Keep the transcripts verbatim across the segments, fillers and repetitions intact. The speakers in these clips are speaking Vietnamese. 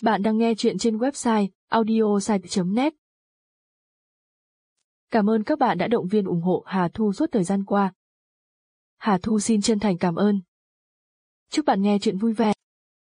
Bạn đang nghe chuyện trên website audiosite chấm net. Cảm ơn các bạn đã động viên ủng hộ Hà Thu suốt thời gian qua. Hà Thu xin chân thành cảm ơn. Chúc bạn nghe chuyện vui vẻ.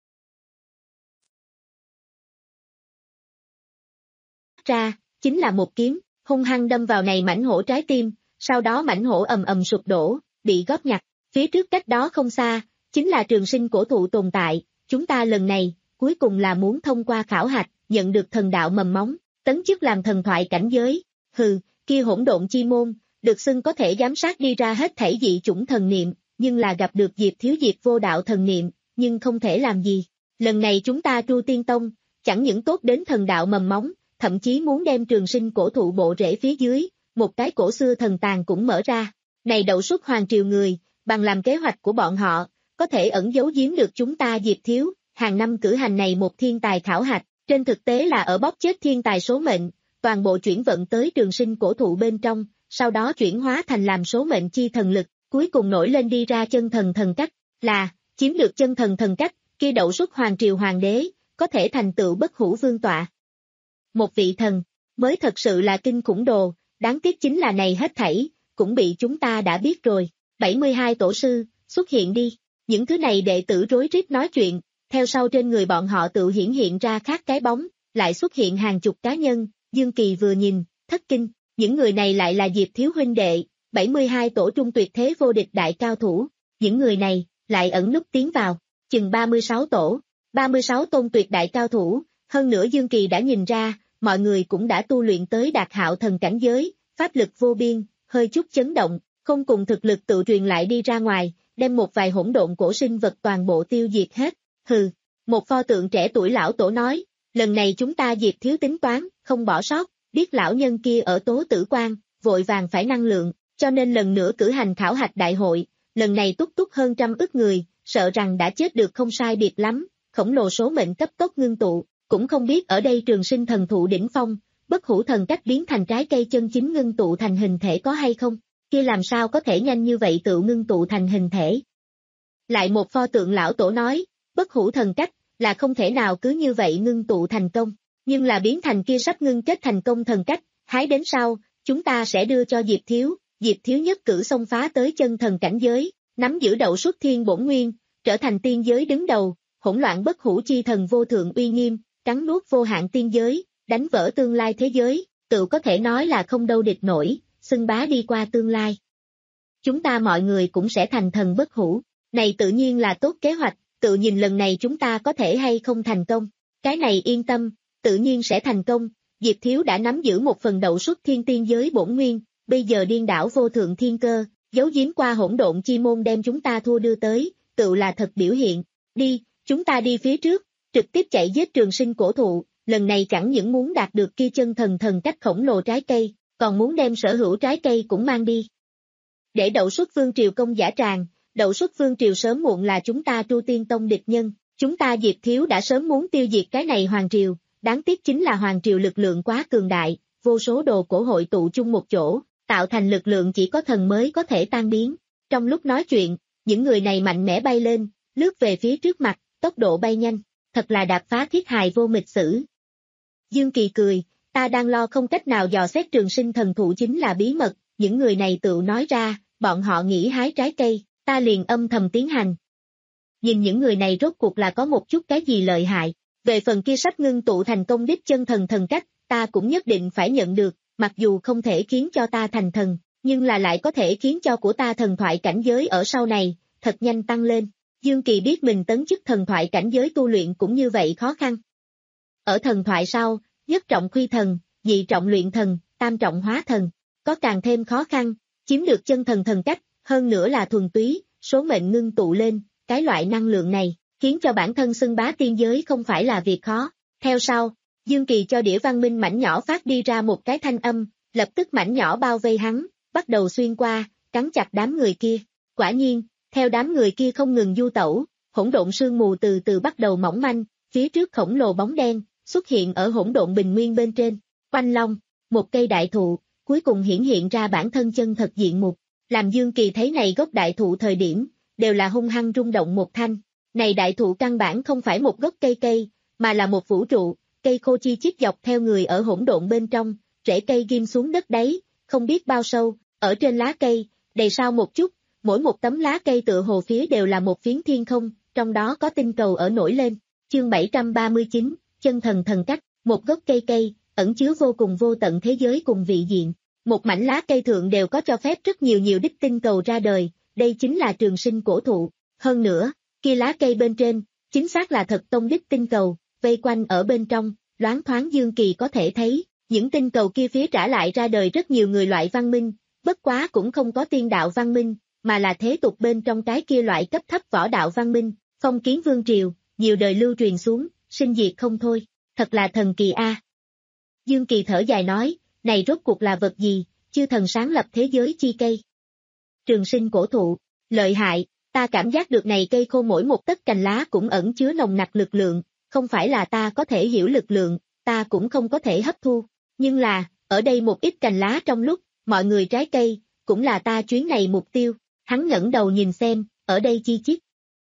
Ra, chính là một kiếm, hung hăng đâm vào này mãnh hổ trái tim, sau đó mãnh hổ ầm ầm sụp đổ, bị góp nhặt. Phía trước cách đó không xa, chính là trường sinh cổ thụ tồn tại, chúng ta lần này, cuối cùng là muốn thông qua khảo hạch, nhận được thần đạo mầm móng, tấn chức làm thần thoại cảnh giới. Hừ, kia hỗn độn chi môn, được xưng có thể giám sát đi ra hết thảy dị chủng thần niệm, nhưng là gặp được Diệp Thiếu Diệp vô đạo thần niệm, nhưng không thể làm gì. Lần này chúng ta Tru Tiên Tông, chẳng những tốt đến thần đạo mầm móng, thậm chí muốn đem trường sinh cổ thụ bộ rễ phía dưới, một cái cổ xưa thần tàng cũng mở ra. Này đậu xuất hoàng triều người, bằng làm kế hoạch của bọn họ, có thể ẩn giấu giếm được chúng ta Diệp Thiếu, hàng năm cử hành này một thiên tài khảo hạch, trên thực tế là ở bóp chết thiên tài số mệnh, toàn bộ chuyển vận tới trường sinh cổ thụ bên trong, sau đó chuyển hóa thành làm số mệnh chi thần lực, cuối cùng nổi lên đi ra chân thần thần cách, là, chiếm được chân thần thần cách, kia đậu xuất hoàng triều hoàng đế, có thể thành tựu bất hủ vương tọa. Một vị thần, mới thật sự là kinh khủng đồ, đáng tiếc chính là này hết thảy, cũng bị chúng ta đã biết rồi. bảy mươi hai tổ sư, xuất hiện đi, những thứ này đệ tử rối rít nói chuyện, theo sau trên người bọn họ tự hiển hiện ra khác cái bóng, lại xuất hiện hàng chục cá nhân, Dương Kỳ vừa nhìn, thất kinh, những người này lại là Diệp Thiếu huynh đệ, bảy mươi hai tổ trung tuyệt thế vô địch đại cao thủ, những người này, lại ẩn núp tiến vào, chừng ba mươi sáu tổ, ba mươi sáu tôn tuyệt đại cao thủ, hơn nữa Dương Kỳ đã nhìn ra, mọi người cũng đã tu luyện tới đạt hạo thần cảnh giới, pháp lực vô biên, hơi chút chấn động, không cùng thực lực tự truyền lại đi ra ngoài, đem một vài hỗn độn cổ sinh vật toàn bộ tiêu diệt hết. Hừ, một pho tượng trẻ tuổi lão tổ nói, lần này chúng ta Diệp Thiếu tính toán, không bỏ sót, biết lão nhân kia ở Tố Tử Quan, vội vàng phải năng lượng, cho nên lần nữa cử hành khảo hạch đại hội, lần này túc túc hơn trăm ức người, sợ rằng đã chết được không sai biệt lắm, khổng lồ số mệnh cấp tốc ngưng tụ, cũng không biết ở đây trường sinh thần thụ đỉnh phong, bất hủ thần cách biến thành trái cây chân chính ngưng tụ thành hình thể có hay không, kia làm sao có thể nhanh như vậy tự ngưng tụ thành hình thể. Lại một pho tượng lão tổ nói, bất hủ thần cách, là không thể nào cứ như vậy ngưng tụ thành công, nhưng là biến thành kia sắp ngưng kết thành công thần cách, hái đến sau, chúng ta sẽ đưa cho Diệp Thiếu, Diệp Thiếu nhất cử xông phá tới chân thần cảnh giới, nắm giữ đậu xuất thiên bổn nguyên, trở thành tiên giới đứng đầu, hỗn loạn bất hủ chi thần vô thượng uy nghiêm, cắn nuốt vô hạn tiên giới, đánh vỡ tương lai thế giới, tự có thể nói là không đâu địch nổi, xưng bá đi qua tương lai. Chúng ta mọi người cũng sẽ thành thần bất hủ, này tự nhiên là tốt kế hoạch, tự nhìn lần này chúng ta có thể hay không thành công, cái này yên tâm, tự nhiên sẽ thành công, Diệp Thiếu đã nắm giữ một phần đậu xuất thiên tiên giới bổn nguyên, bây giờ điên đảo vô thượng thiên cơ, giấu giếm qua hỗn độn chi môn đem chúng ta thua đưa tới, tự là thật biểu hiện, đi, chúng ta đi phía trước, trực tiếp chạy giết trường sinh cổ thụ, lần này chẳng những muốn đạt được kia chân thần thần cách khổng lồ trái cây, còn muốn đem sở hữu trái cây cũng mang đi. Để đậu xuất vương triều công giả tràng, đậu xuất vương triều sớm muộn là chúng ta Tru Tiên Tông địch nhân, chúng ta Diệp Thiếu đã sớm muốn tiêu diệt cái này hoàng triều, đáng tiếc chính là hoàng triều lực lượng quá cường đại, vô số đồ cổ hội tụ chung một chỗ, tạo thành lực lượng chỉ có thần mới có thể tan biến. Trong lúc nói chuyện, những người này mạnh mẽ bay lên, lướt về phía trước mặt, tốc độ bay nhanh, thật là đạp phá thiết hài vô mịch sử. Dương Kỳ cười, ta đang lo không cách nào dò xét trường sinh thần thụ chính là bí mật, những người này tự nói ra, bọn họ nghĩ hái trái cây, ta liền âm thầm tiến hành. Nhìn những người này rốt cuộc là có một chút cái gì lợi hại, về phần kia sắp ngưng tụ thành công đích chân thần thần cách, ta cũng nhất định phải nhận được, mặc dù không thể khiến cho ta thành thần, nhưng là lại có thể khiến cho của ta thần thoại cảnh giới ở sau này, thật nhanh tăng lên. Dương Kỳ biết mình tấn chức thần thoại cảnh giới tu luyện cũng như vậy khó khăn. Ở thần thoại sau, nhất trọng khuy thần, nhị trọng luyện thần, tam trọng hóa thần, có càng thêm khó khăn, chiếm được chân thần thần cách, hơn nữa là thuần túy, số mệnh ngưng tụ lên, cái loại năng lượng này, khiến cho bản thân xưng bá tiên giới không phải là việc khó. Theo sau, Dương Kỳ cho đĩa văn minh mảnh nhỏ phát đi ra một cái thanh âm, lập tức mảnh nhỏ bao vây hắn, bắt đầu xuyên qua, cắn chặt đám người kia. Quả nhiên, theo đám người kia không ngừng du tẩu, hỗn độn sương mù từ từ bắt đầu mỏng manh, phía trước khổng lồ bóng đen, xuất hiện ở hỗn độn bình nguyên bên trên. Oanh long, một cây đại thụ, cuối cùng hiển hiện ra bản thân chân thật diện mục. Làm Dương Kỳ thấy này gốc đại thụ thời điểm, đều là hung hăng rung động một thanh. Này đại thụ căn bản không phải một gốc cây cây, mà là một vũ trụ, cây khô chi chít dọc theo người ở hỗn độn bên trong, rễ cây ghim xuống đất đáy, không biết bao sâu, ở trên lá cây, đầy sao một chút, mỗi một tấm lá cây tựa hồ phía đều là một phiến thiên không, trong đó có tinh cầu ở nổi lên. Chương bảy trăm ba mươi chín, chân thần thần cách, một gốc cây cây, ẩn chứa vô cùng vô tận thế giới cùng vị diện. Một mảnh lá cây thượng đều có cho phép rất nhiều nhiều đích tinh cầu ra đời, đây chính là trường sinh cổ thụ. Hơn nữa, kia lá cây bên trên, chính xác là thật tông đích tinh cầu, vây quanh ở bên trong, loáng thoáng dương kỳ có thể thấy, những tinh cầu kia phía trả lại ra đời rất nhiều người loại văn minh, bất quá cũng không có tiên đạo văn minh, mà là thế tục bên trong cái kia loại cấp thấp võ đạo văn minh, phong kiến vương triều, nhiều đời lưu truyền xuống, sinh diệt không thôi, thật là thần kỳ a. Dương Kỳ thở dài nói, này rốt cuộc là vật gì, chư thần sáng lập thế giới chi cây. Trường sinh cổ thụ, lợi hại, ta cảm giác được này cây khô mỗi một tấc cành lá cũng ẩn chứa nồng nặc lực lượng, không phải là ta có thể hiểu lực lượng, ta cũng không có thể hấp thu, nhưng là, ở đây một ít cành lá trong lúc, mọi người trái cây, cũng là ta chuyến này mục tiêu, hắn ngẩng đầu nhìn xem, ở đây chi chít.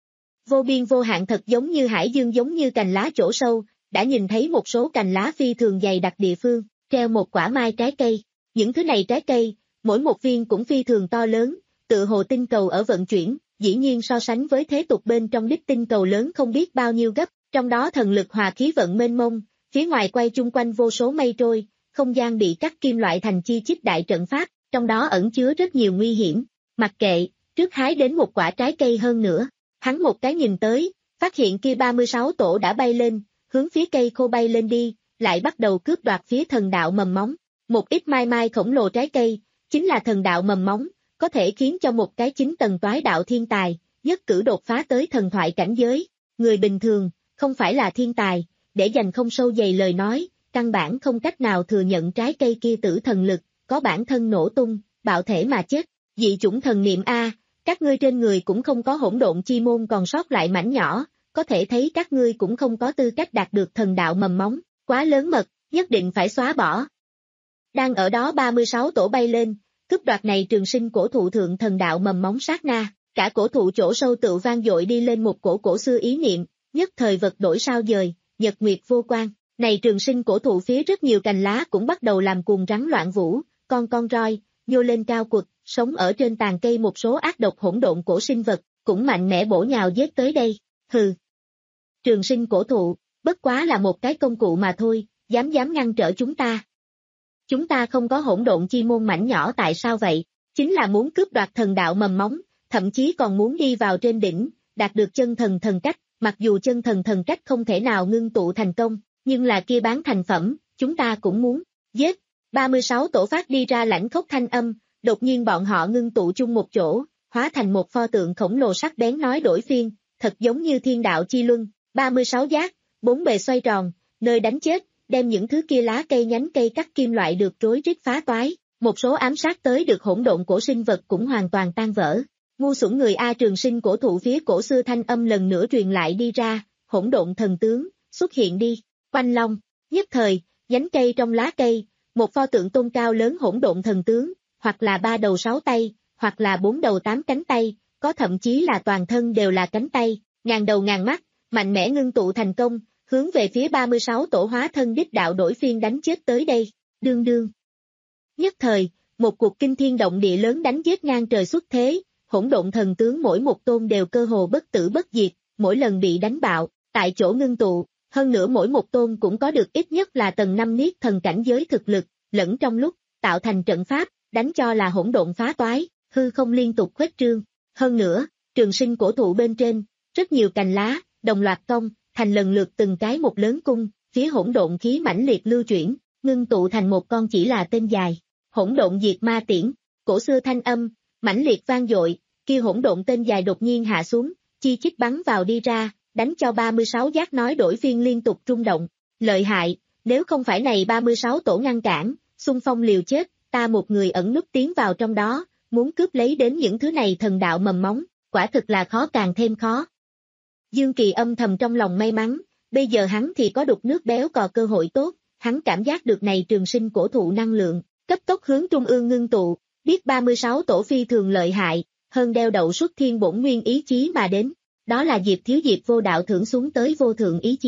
Vô biên vô hạn thật giống như hải dương giống như cành lá chỗ sâu, đã nhìn thấy một số cành lá phi thường dày đặc địa phương, treo một quả mai trái cây, những thứ này trái cây, mỗi một viên cũng phi thường to lớn, tự hồ tinh cầu ở vận chuyển, dĩ nhiên so sánh với thế tục bên trong đích tinh cầu lớn không biết bao nhiêu gấp, trong đó thần lực hòa khí vận mênh mông, phía ngoài quay chung quanh vô số mây trôi, không gian bị cắt kim loại thành chi chít đại trận pháp, trong đó ẩn chứa rất nhiều nguy hiểm, mặc kệ, trước hái đến một quả trái cây hơn nữa, hắn một cái nhìn tới, phát hiện kia ba mươi sáu tổ đã bay lên, hướng phía cây khô bay lên đi, lại bắt đầu cướp đoạt phía thần đạo mầm móng, một ít mai mai khổng lồ trái cây, chính là thần đạo mầm móng, có thể khiến cho một cái chính tầng toái đạo thiên tài, nhất cử đột phá tới thần thoại cảnh giới, người bình thường, không phải là thiên tài, để dành không sâu dày lời nói, căn bản không cách nào thừa nhận trái cây kia tử thần lực, có bản thân nổ tung, bạo thể mà chết, dị chủng thần niệm A, các ngươi trên người cũng không có hỗn độn chi môn còn sót lại mảnh nhỏ, có thể thấy các ngươi cũng không có tư cách đạt được thần đạo mầm móng, quá lớn mật, nhất định phải xóa bỏ. Đang ở đó ba mươi sáu tổ bay lên, cướp đoạt này trường sinh cổ thụ thượng thần đạo mầm móng sát na, cả cổ thụ chỗ sâu tự vang dội đi lên một cổ cổ xưa ý niệm, nhất thời vật đổi sao dời, nhật nguyệt vô quan, này trường sinh cổ thụ phía rất nhiều cành lá cũng bắt đầu làm cuồng rắn loạn vũ, con con roi, nhô lên cao quật, sống ở trên tàn cây một số ác độc hỗn độn cổ sinh vật, cũng mạnh mẽ bổ nhào giết tới đây, hừ. Trường sinh cổ thụ, bất quá là một cái công cụ mà thôi, dám dám ngăn trở chúng ta. Chúng ta không có hỗn độn chi môn mảnh nhỏ tại sao vậy? Chính là muốn cướp đoạt thần đạo mầm móng, thậm chí còn muốn đi vào trên đỉnh, đạt được chân thần thần cách, mặc dù chân thần thần cách không thể nào ngưng tụ thành công, nhưng là kia bán thành phẩm, chúng ta cũng muốn, giết. ba mươi sáu tổ phát đi ra lãnh khốc thanh âm, đột nhiên bọn họ ngưng tụ chung một chỗ, hóa thành một pho tượng khổng lồ sắc bén nói đổi phiên, thật giống như thiên đạo chi luân, ba mươi sáu giác, bốn bề xoay tròn, nơi đánh chết, đem những thứ kia lá cây nhánh cây cắt kim loại được rối rít phá toái, một số ám sát tới được hỗn độn cổ sinh vật cũng hoàn toàn tan vỡ. Ngu xuẩn người A trường sinh cổ thụ phía cổ xưa thanh âm lần nữa truyền lại đi ra, hỗn độn thần tướng, xuất hiện đi, quanh long, nhất thời, nhánh cây trong lá cây, một pho tượng tôn cao lớn hỗn độn thần tướng, hoặc là ba đầu sáu tay, hoặc là bốn đầu tám cánh tay, có thậm chí là toàn thân đều là cánh tay, ngàn đầu ngàn mắt, mạnh mẽ ngưng tụ thành công, hướng về phía ba mươi sáu tổ hóa thân đích đạo đổi phiên đánh chết tới đây, đương đương. Nhất thời, một cuộc kinh thiên động địa lớn đánh giết ngang trời xuất thế, hỗn độn thần tướng mỗi một tôn đều cơ hồ bất tử bất diệt, mỗi lần bị đánh bạo, tại chỗ ngưng tụ, hơn nữa mỗi một tôn cũng có được ít nhất là tầng năm niết thần cảnh giới thực lực, lẫn trong lúc, tạo thành trận pháp, đánh cho là hỗn độn phá toái, hư không liên tục khuếch trương. Hơn nữa, trường sinh cổ thụ bên trên, rất nhiều cành lá, đồng loạt cong, thành lần lượt từng cái một lớn cung, phía hỗn độn khí mãnh liệt lưu chuyển, ngưng tụ thành một con chỉ là tên dài. Hỗn độn diệt ma tiễn, cổ xưa thanh âm, mãnh liệt vang dội, kia hỗn độn tên dài đột nhiên hạ xuống, chi chít bắn vào đi ra, đánh cho ba mươi sáu giác nói đổi phiên liên tục rung động. Lợi hại, nếu không phải này ba mươi sáu tổ ngăn cản, xung phong liều chết, ta một người ẩn núp tiến vào trong đó, muốn cướp lấy đến những thứ này thần đạo mầm móng, quả thực là khó càng thêm khó. Dương Kỳ âm thầm trong lòng may mắn, bây giờ hắn thì có đục nước béo cò cơ hội tốt, hắn cảm giác được này trường sinh cổ thụ năng lượng, cấp tốc hướng trung ương ngưng tụ, biết ba mươi sáu tổ phi thường lợi hại, hơn đeo đậu xuất thiên bổn nguyên ý chí mà đến, đó là Diệp Thiếu Diệp vô đạo thưởng xuống tới vô thượng ý chí,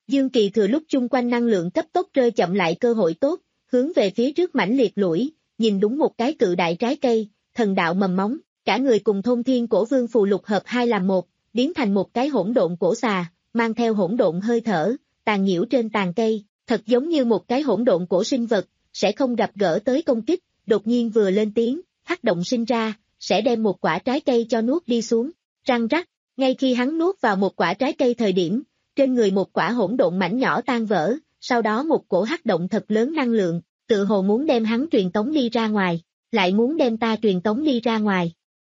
Dương Kỳ thừa lúc chung quanh năng lượng cấp tốc rơi chậm lại cơ hội tốt, hướng về phía trước mãnh liệt lủi, nhìn đúng một cái cự đại trái cây, thần đạo mầm móng, cả người cùng thôn thiên cổ vương phù lục hợp hai làm một, biến thành một cái hỗn độn cổ xà, mang theo hỗn độn hơi thở, tàn nhiễu trên tàn cây, thật giống như một cái hỗn độn cổ sinh vật, sẽ không gặp gỡ tới công kích, đột nhiên vừa lên tiếng, hắc động sinh ra, sẽ đem một quả trái cây cho nuốt đi xuống, răng rắc, ngay khi hắn nuốt vào một quả trái cây thời điểm, trên người một quả hỗn độn mảnh nhỏ tan vỡ, sau đó một cổ hắc động thật lớn năng lượng, tự hồ muốn đem hắn truyền tống đi ra ngoài, lại muốn đem ta truyền tống đi ra ngoài.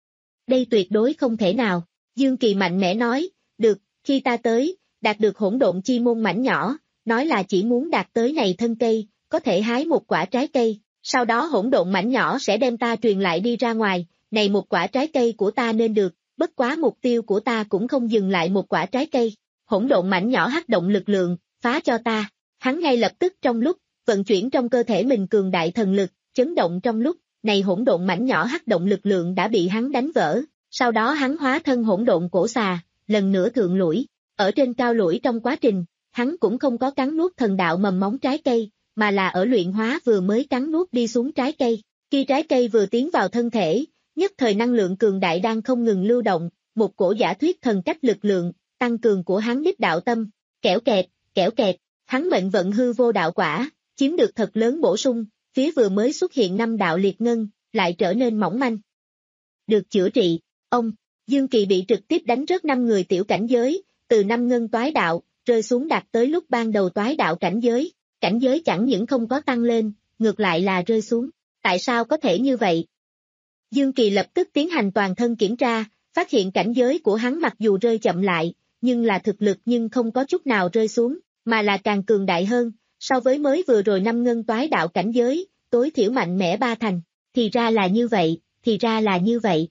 Đây tuyệt đối không thể nào, Dương Kỳ mạnh mẽ nói, được, khi ta tới, đạt được hỗn độn chi môn mảnh nhỏ, nói là chỉ muốn đạt tới này thân cây, có thể hái một quả trái cây, sau đó hỗn độn mảnh nhỏ sẽ đem ta truyền lại đi ra ngoài, này một quả trái cây của ta nên được, bất quá mục tiêu của ta cũng không dừng lại một quả trái cây, hỗn độn mảnh nhỏ hắc động lực lượng, phá cho ta, hắn ngay lập tức trong lúc, vận chuyển trong cơ thể mình cường đại thần lực, chấn động trong lúc, này hỗn độn mảnh nhỏ hắc động lực lượng đã bị hắn đánh vỡ, sau đó hắn hóa thân hỗn độn cổ xà, lần nữa thượng lũi, ở trên cao lũi trong quá trình, hắn cũng không có cắn nuốt thần đạo mầm móng trái cây, mà là ở luyện hóa vừa mới cắn nuốt đi xuống trái cây, khi trái cây vừa tiến vào thân thể, nhất thời năng lượng cường đại đang không ngừng lưu động, một cổ giả thuyết thần cách lực lượng, tăng cường của hắn đích đạo tâm, kẻo kẹt, kẻo kẹt, hắn mệnh vận hư vô đạo quả, chiếm được thật lớn bổ sung, phía vừa mới xuất hiện năm đạo liệt ngân, lại trở nên mỏng manh. Được chữa trị, ông, Dương Kỳ bị trực tiếp đánh rớt năm người tiểu cảnh giới, từ năm ngân toái đạo, rơi xuống đạt tới lúc ban đầu toái đạo cảnh giới, cảnh giới chẳng những không có tăng lên, ngược lại là rơi xuống, tại sao có thể như vậy? Dương Kỳ lập tức tiến hành toàn thân kiểm tra, phát hiện cảnh giới của hắn mặc dù rơi chậm lại, nhưng là thực lực nhưng không có chút nào rơi xuống, mà là càng cường đại hơn, so với mới vừa rồi năm ngân toái đạo cảnh giới, tối thiểu mạnh mẽ ba thành, thì ra là như vậy, thì ra là như vậy.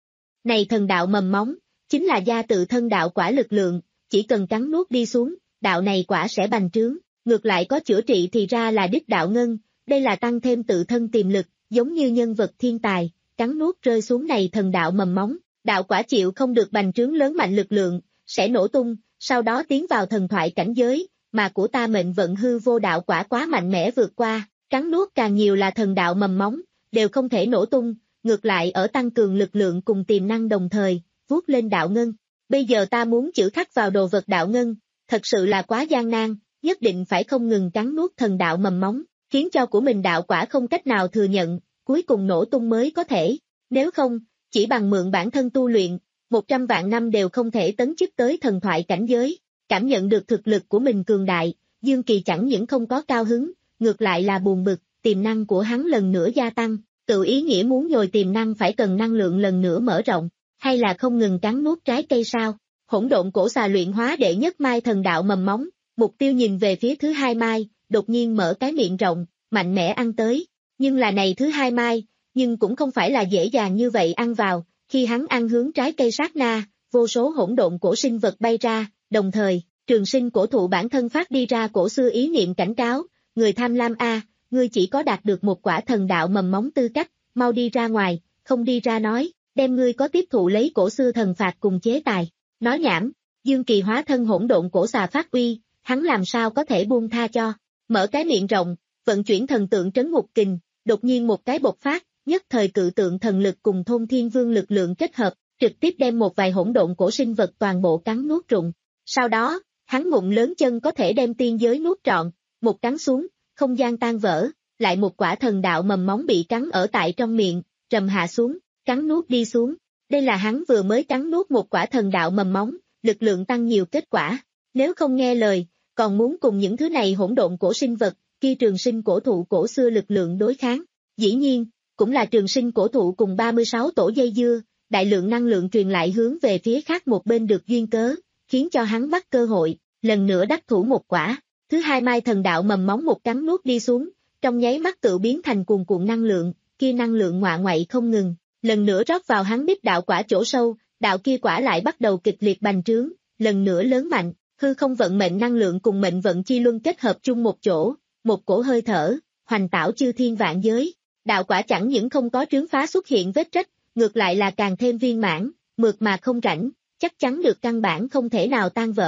Này thần đạo mầm móng, chính là gia tự thân đạo quả lực lượng, chỉ cần cắn nuốt đi xuống, đạo này quả sẽ bành trướng, ngược lại có chữa trị thì ra là đích đạo ngân, đây là tăng thêm tự thân tiềm lực, giống như nhân vật thiên tài, cắn nuốt rơi xuống này thần đạo mầm móng, đạo quả chịu không được bành trướng lớn mạnh lực lượng, sẽ nổ tung, sau đó tiến vào thần thoại cảnh giới, mà của ta mệnh vận hư vô đạo quả quá mạnh mẽ vượt qua, cắn nuốt càng nhiều là thần đạo mầm móng, đều không thể nổ tung, ngược lại ở tăng cường lực lượng cùng tiềm năng đồng thời, vuốt lên đạo ngân. Bây giờ ta muốn chữ khắc vào đồ vật đạo ngân, thật sự là quá gian nan, nhất định phải không ngừng cắn nuốt thần đạo mầm móng, khiến cho của mình đạo quả không cách nào thừa nhận, cuối cùng nổ tung mới có thể, nếu không, chỉ bằng mượn bản thân tu luyện, một trăm vạn năm đều không thể tấn chức tới thần thoại cảnh giới, cảm nhận được thực lực của mình cường đại, Dương Kỳ chẳng những không có cao hứng, ngược lại là buồn bực, tiềm năng của hắn lần nữa gia tăng, tự ý nghĩa muốn nhồi tiềm năng phải cần năng lượng lần nữa mở rộng, hay là không ngừng cắn nuốt trái cây sao? Hỗn độn cổ xà luyện hóa đệ nhất mai thần đạo mầm móng, mục tiêu nhìn về phía thứ hai mai, đột nhiên mở cái miệng rộng, mạnh mẽ ăn tới, nhưng là này thứ hai mai, nhưng cũng không phải là dễ dàng như vậy ăn vào, khi hắn ăn hướng trái cây sát na, vô số hỗn độn cổ sinh vật bay ra, đồng thời, trường sinh cổ thụ bản thân phát đi ra cổ xưa ý niệm cảnh cáo, người tham lam a, ngươi chỉ có đạt được một quả thần đạo mầm móng tư cách, mau đi ra ngoài, không đi ra nói, đem ngươi có tiếp thụ lấy cổ xưa thần phạt cùng chế tài. Nói nhảm, Dương Kỳ hóa thân hỗn độn cổ xà phát uy, hắn làm sao có thể buông tha cho, mở cái miệng rộng, vận chuyển thần tượng trấn ngục kình, đột nhiên một cái bộc phát, nhất thời cự tượng thần lực cùng thôn thiên vương lực lượng kết hợp, trực tiếp đem một vài hỗn độn cổ sinh vật toàn bộ cắn nuốt rụng. Sau đó, hắn ngụm lớn chân có thể đem tiên giới nuốt trọn, một cắn xuống, không gian tan vỡ, lại một quả thần đạo mầm móng bị cắn ở tại trong miệng, trầm hạ xuống, cắn nuốt đi xuống. Đây là hắn vừa mới cắn nuốt một quả thần đạo mầm móng, lực lượng tăng nhiều kết quả. Nếu không nghe lời, còn muốn cùng những thứ này hỗn độn cổ sinh vật, kia trường sinh cổ thụ cổ xưa lực lượng đối kháng. Dĩ nhiên, cũng là trường sinh cổ thụ cùng ba mươi sáu tổ dây dưa, đại lượng năng lượng truyền lại hướng về phía khác một bên được duyên cớ, khiến cho hắn bắt cơ hội, lần nữa đắc thủ một quả. Thứ hai mai thần đạo mầm móng một cắn nuốt đi xuống, trong nháy mắt tự biến thành cuồn cuộn năng lượng, kia năng lượng ngoạ ngoại không ngừng, lần nữa rót vào hắn đích đạo quả chỗ sâu, đạo kia quả lại bắt đầu kịch liệt bành trướng, lần nữa lớn mạnh, hư không vận mệnh năng lượng cùng mệnh vận chi luân kết hợp chung một chỗ, một cổ hơi thở, hoành tảo chư thiên vạn giới. Đạo quả chẳng những không có trướng phá xuất hiện vết rách, ngược lại là càng thêm viên mãn, mượt mà không rãnh, chắc chắn được căn bản không thể nào tan vỡ,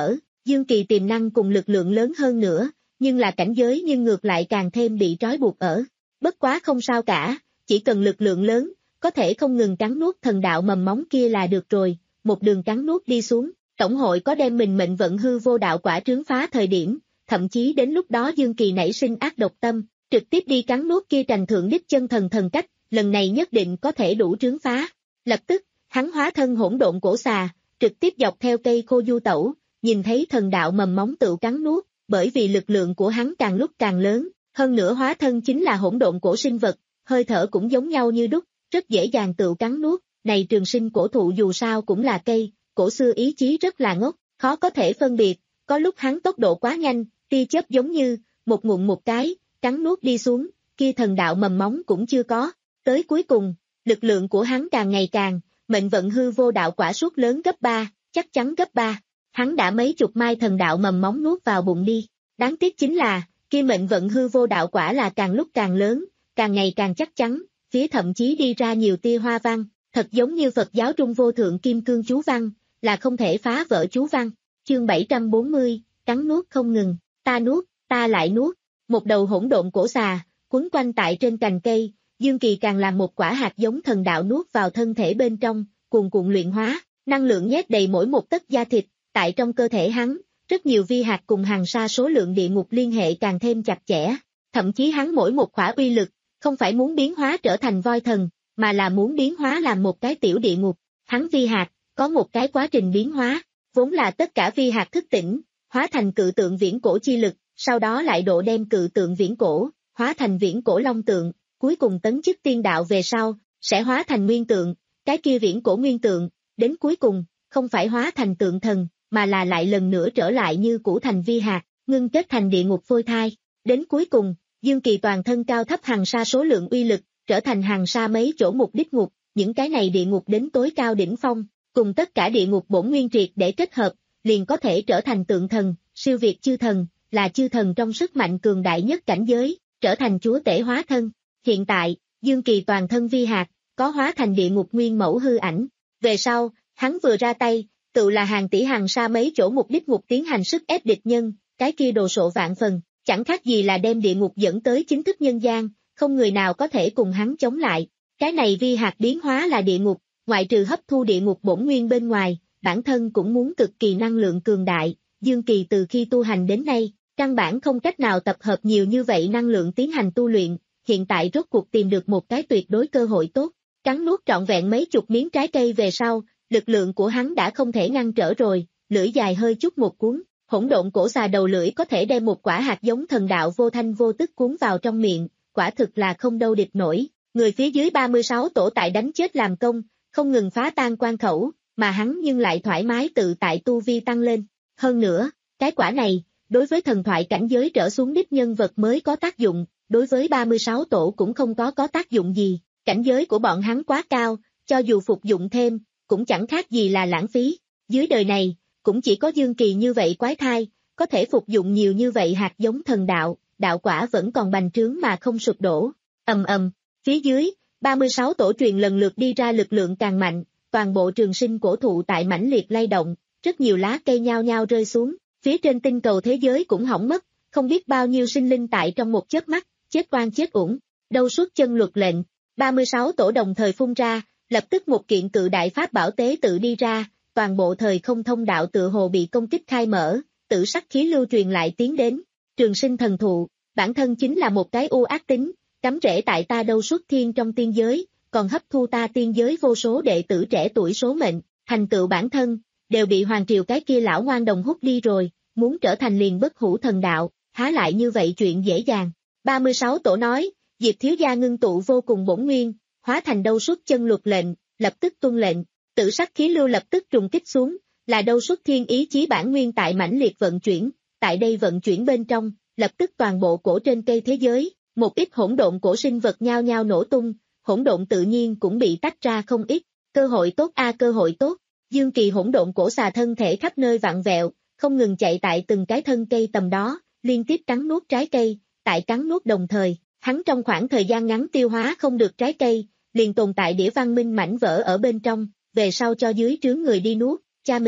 Dương Kỳ tiềm năng cùng lực lượng lớn hơn nữa, nhưng là cảnh giới nhưng ngược lại càng thêm bị trói buộc ở. Bất quá không sao cả, chỉ cần lực lượng lớn, có thể không ngừng cắn nuốt thần đạo mầm móng kia là được rồi, một đường cắn nuốt đi xuống, tổng hội có đem mình mệnh vận hư vô đạo quả trướng phá thời điểm, thậm chí đến lúc đó Dương Kỳ nảy sinh ác độc tâm, trực tiếp đi cắn nuốt kia trành thượng đích chân thần thần cách, lần này nhất định có thể đủ trướng phá. Lập tức, hắn hóa thân hỗn độn cổ xà, trực tiếp dọc theo cây khô du tẩu, nhìn thấy thần đạo mầm móng tự cắn nuốt, bởi vì lực lượng của hắn càng lúc càng lớn, hơn nữa hóa thân chính là hỗn độn cổ sinh vật, hơi thở cũng giống nhau như đúc, rất dễ dàng tự cắn nuốt, này trường sinh cổ thụ dù sao cũng là cây, cổ xưa ý chí rất là ngốc, khó có thể phân biệt, có lúc hắn tốc độ quá nhanh, tia chớp giống như, một ngụm một cái, cắn nuốt đi xuống, kia thần đạo mầm móng cũng chưa có, tới cuối cùng, lực lượng của hắn càng ngày càng, mệnh vận hư vô đạo quả suốt lớn gấp ba, chắc chắn gấp ba, hắn đã mấy chục mai thần đạo mầm móng nuốt vào bụng đi, đáng tiếc chính là, kia mệnh vận hư vô đạo quả là càng lúc càng lớn, càng ngày càng chắc chắn, phía thậm chí đi ra nhiều tia hoa văn, thật giống như Phật giáo Trung vô thượng kim cương chú văn, là không thể phá vỡ chú văn. Chương bảy trăm bốn mươi, cắn nuốt không ngừng, ta nuốt, ta lại nuốt, một đầu hỗn độn cổ xà, quấn quanh tại trên cành cây, Dương Kỳ càng làm một quả hạt giống thần đạo nuốt vào thân thể bên trong, cuồn cuộn luyện hóa, năng lượng nhét đầy mỗi một tấc da thịt, tại trong cơ thể hắn, rất nhiều vi hạt cùng hàng sa số lượng địa ngục liên hệ càng thêm chặt chẽ, thậm chí hắn mỗi một khỏa uy lực, không phải muốn biến hóa trở thành voi thần, mà là muốn biến hóa làm một cái tiểu địa ngục, hắn vi hạt, có một cái quá trình biến hóa, vốn là tất cả vi hạt thức tỉnh, hóa thành cự tượng viễn cổ chi lực, sau đó lại độ đem cự tượng viễn cổ, hóa thành viễn cổ long tượng, cuối cùng tấn chức tiên đạo về sau, sẽ hóa thành nguyên tượng, cái kia viễn cổ nguyên tượng, đến cuối cùng, không phải hóa thành tượng thần, mà là lại lần nữa trở lại như cũ thành vi hạt, ngưng kết thành địa ngục phôi thai, đến cuối cùng, Dương Kỳ toàn thân cao thấp hàng sa số lượng uy lực, trở thành hàng sa mấy chỗ mục đích ngục, những cái này địa ngục đến tối cao đỉnh phong, cùng tất cả địa ngục bổn nguyên triệt để kết hợp, liền có thể trở thành tượng thần, siêu việt chư thần, là chư thần trong sức mạnh cường đại nhất cảnh giới, trở thành chúa tể hóa thân. Hiện tại, Dương Kỳ toàn thân vi hạt, có hóa thành địa ngục nguyên mẫu hư ảnh. Về sau, hắn vừa ra tay, tự là hàng tỷ hàng sa mấy chỗ mục đích ngục tiến hành sức ép địch nhân, cái kia đồ sộ vạn phần, chẳng khác gì là đem địa ngục dẫn tới chính thức nhân gian, không người nào có thể cùng hắn chống lại. Cái này vi hạt biến hóa là địa ngục, ngoại trừ hấp thu địa ngục bổn nguyên bên ngoài, bản thân cũng muốn cực kỳ năng lượng cường đại. Dương Kỳ từ khi tu hành đến nay, căn bản không cách nào tập hợp nhiều như vậy năng lượng tiến hành tu luyện, hiện tại rốt cuộc tìm được một cái tuyệt đối cơ hội tốt, cắn nuốt trọn vẹn mấy chục miếng trái cây về sau, lực lượng của hắn đã không thể ngăn trở rồi, lưỡi dài hơi chút một cuốn, hỗn độn cổ xà đầu lưỡi có thể đem một quả hạt giống thần đạo vô thanh vô tức cuốn vào trong miệng, quả thực là không đâu địch nổi, người phía dưới ba mươi sáu tổ tại đánh chết làm công, không ngừng phá tan quan khẩu, mà hắn nhưng lại thoải mái tự tại tu vi tăng lên, hơn nữa, cái quả này, đối với thần thoại cảnh giới trở xuống đích nhân vật mới có tác dụng, đối với ba mươi sáu tổ cũng không có có tác dụng gì, cảnh giới của bọn hắn quá cao, cho dù phục dụng thêm, cũng chẳng khác gì là lãng phí, dưới đời này, cũng chỉ có Dương Kỳ như vậy quái thai, có thể phục dụng nhiều như vậy hạt giống thần đạo, đạo quả vẫn còn bành trướng mà không sụp đổ, ầm ầm, phía dưới, ba mươi sáu tổ truyền lần lượt đi ra lực lượng càng mạnh, toàn bộ trường sinh cổ thụ tại mãnh liệt lay động, rất nhiều lá cây nhao nhao rơi xuống, phía trên tinh cầu thế giới cũng hỏng mất, không biết bao nhiêu sinh linh tại trong một chớp mắt, chết oan chết uổng, đâu suốt chân luật lệnh, ba mươi sáu tổ đồng thời phun ra, lập tức một kiện cự đại pháp bảo tế tự đi ra, toàn bộ thời không thông đạo tựa hồ bị công kích khai mở, tử sắc khí lưu truyền lại tiến đến, trường sinh thần thụ, bản thân chính là một cái u ác tính, cắm rễ tại ta đâu suốt thiên trong tiên giới, còn hấp thu ta tiên giới vô số đệ tử trẻ tuổi số mệnh, thành tựu bản thân, đều bị hoàng triều cái kia lão ngoan đồng hút đi rồi, muốn trở thành liền bất hủ thần đạo, há lại như vậy chuyện dễ dàng. ba mươi sáu tổ nói, Diệp thiếu gia ngưng tụ vô cùng bổn nguyên, hóa thành đâu suốt chân luật lệnh, lập tức tuân lệnh, tử sắc khí lưu lập tức trùng kích xuống, là đâu suốt thiên ý chí bản nguyên tại mãnh liệt vận chuyển, tại đây vận chuyển bên trong, lập tức toàn bộ cổ trên cây thế giới, một ít hỗn độn cổ sinh vật nhao nhao nổ tung, hỗn độn tự nhiên cũng bị tách ra không ít, cơ hội tốt a cơ hội tốt, Dương Kỳ hỗn độn cổ xà thân thể khắp nơi vặn vẹo, không ngừng chạy tại từng cái thân cây tầm đó, liên tiếp cắn nuốt trái cây, tại cắn nuốt đồng thời, hắn trong khoảng thời gian ngắn tiêu hóa không được trái cây, liền tồn tại đĩa văn minh mảnh vỡ ở bên trong, về sau cho dưới trướng người đi nuốt, cha mình,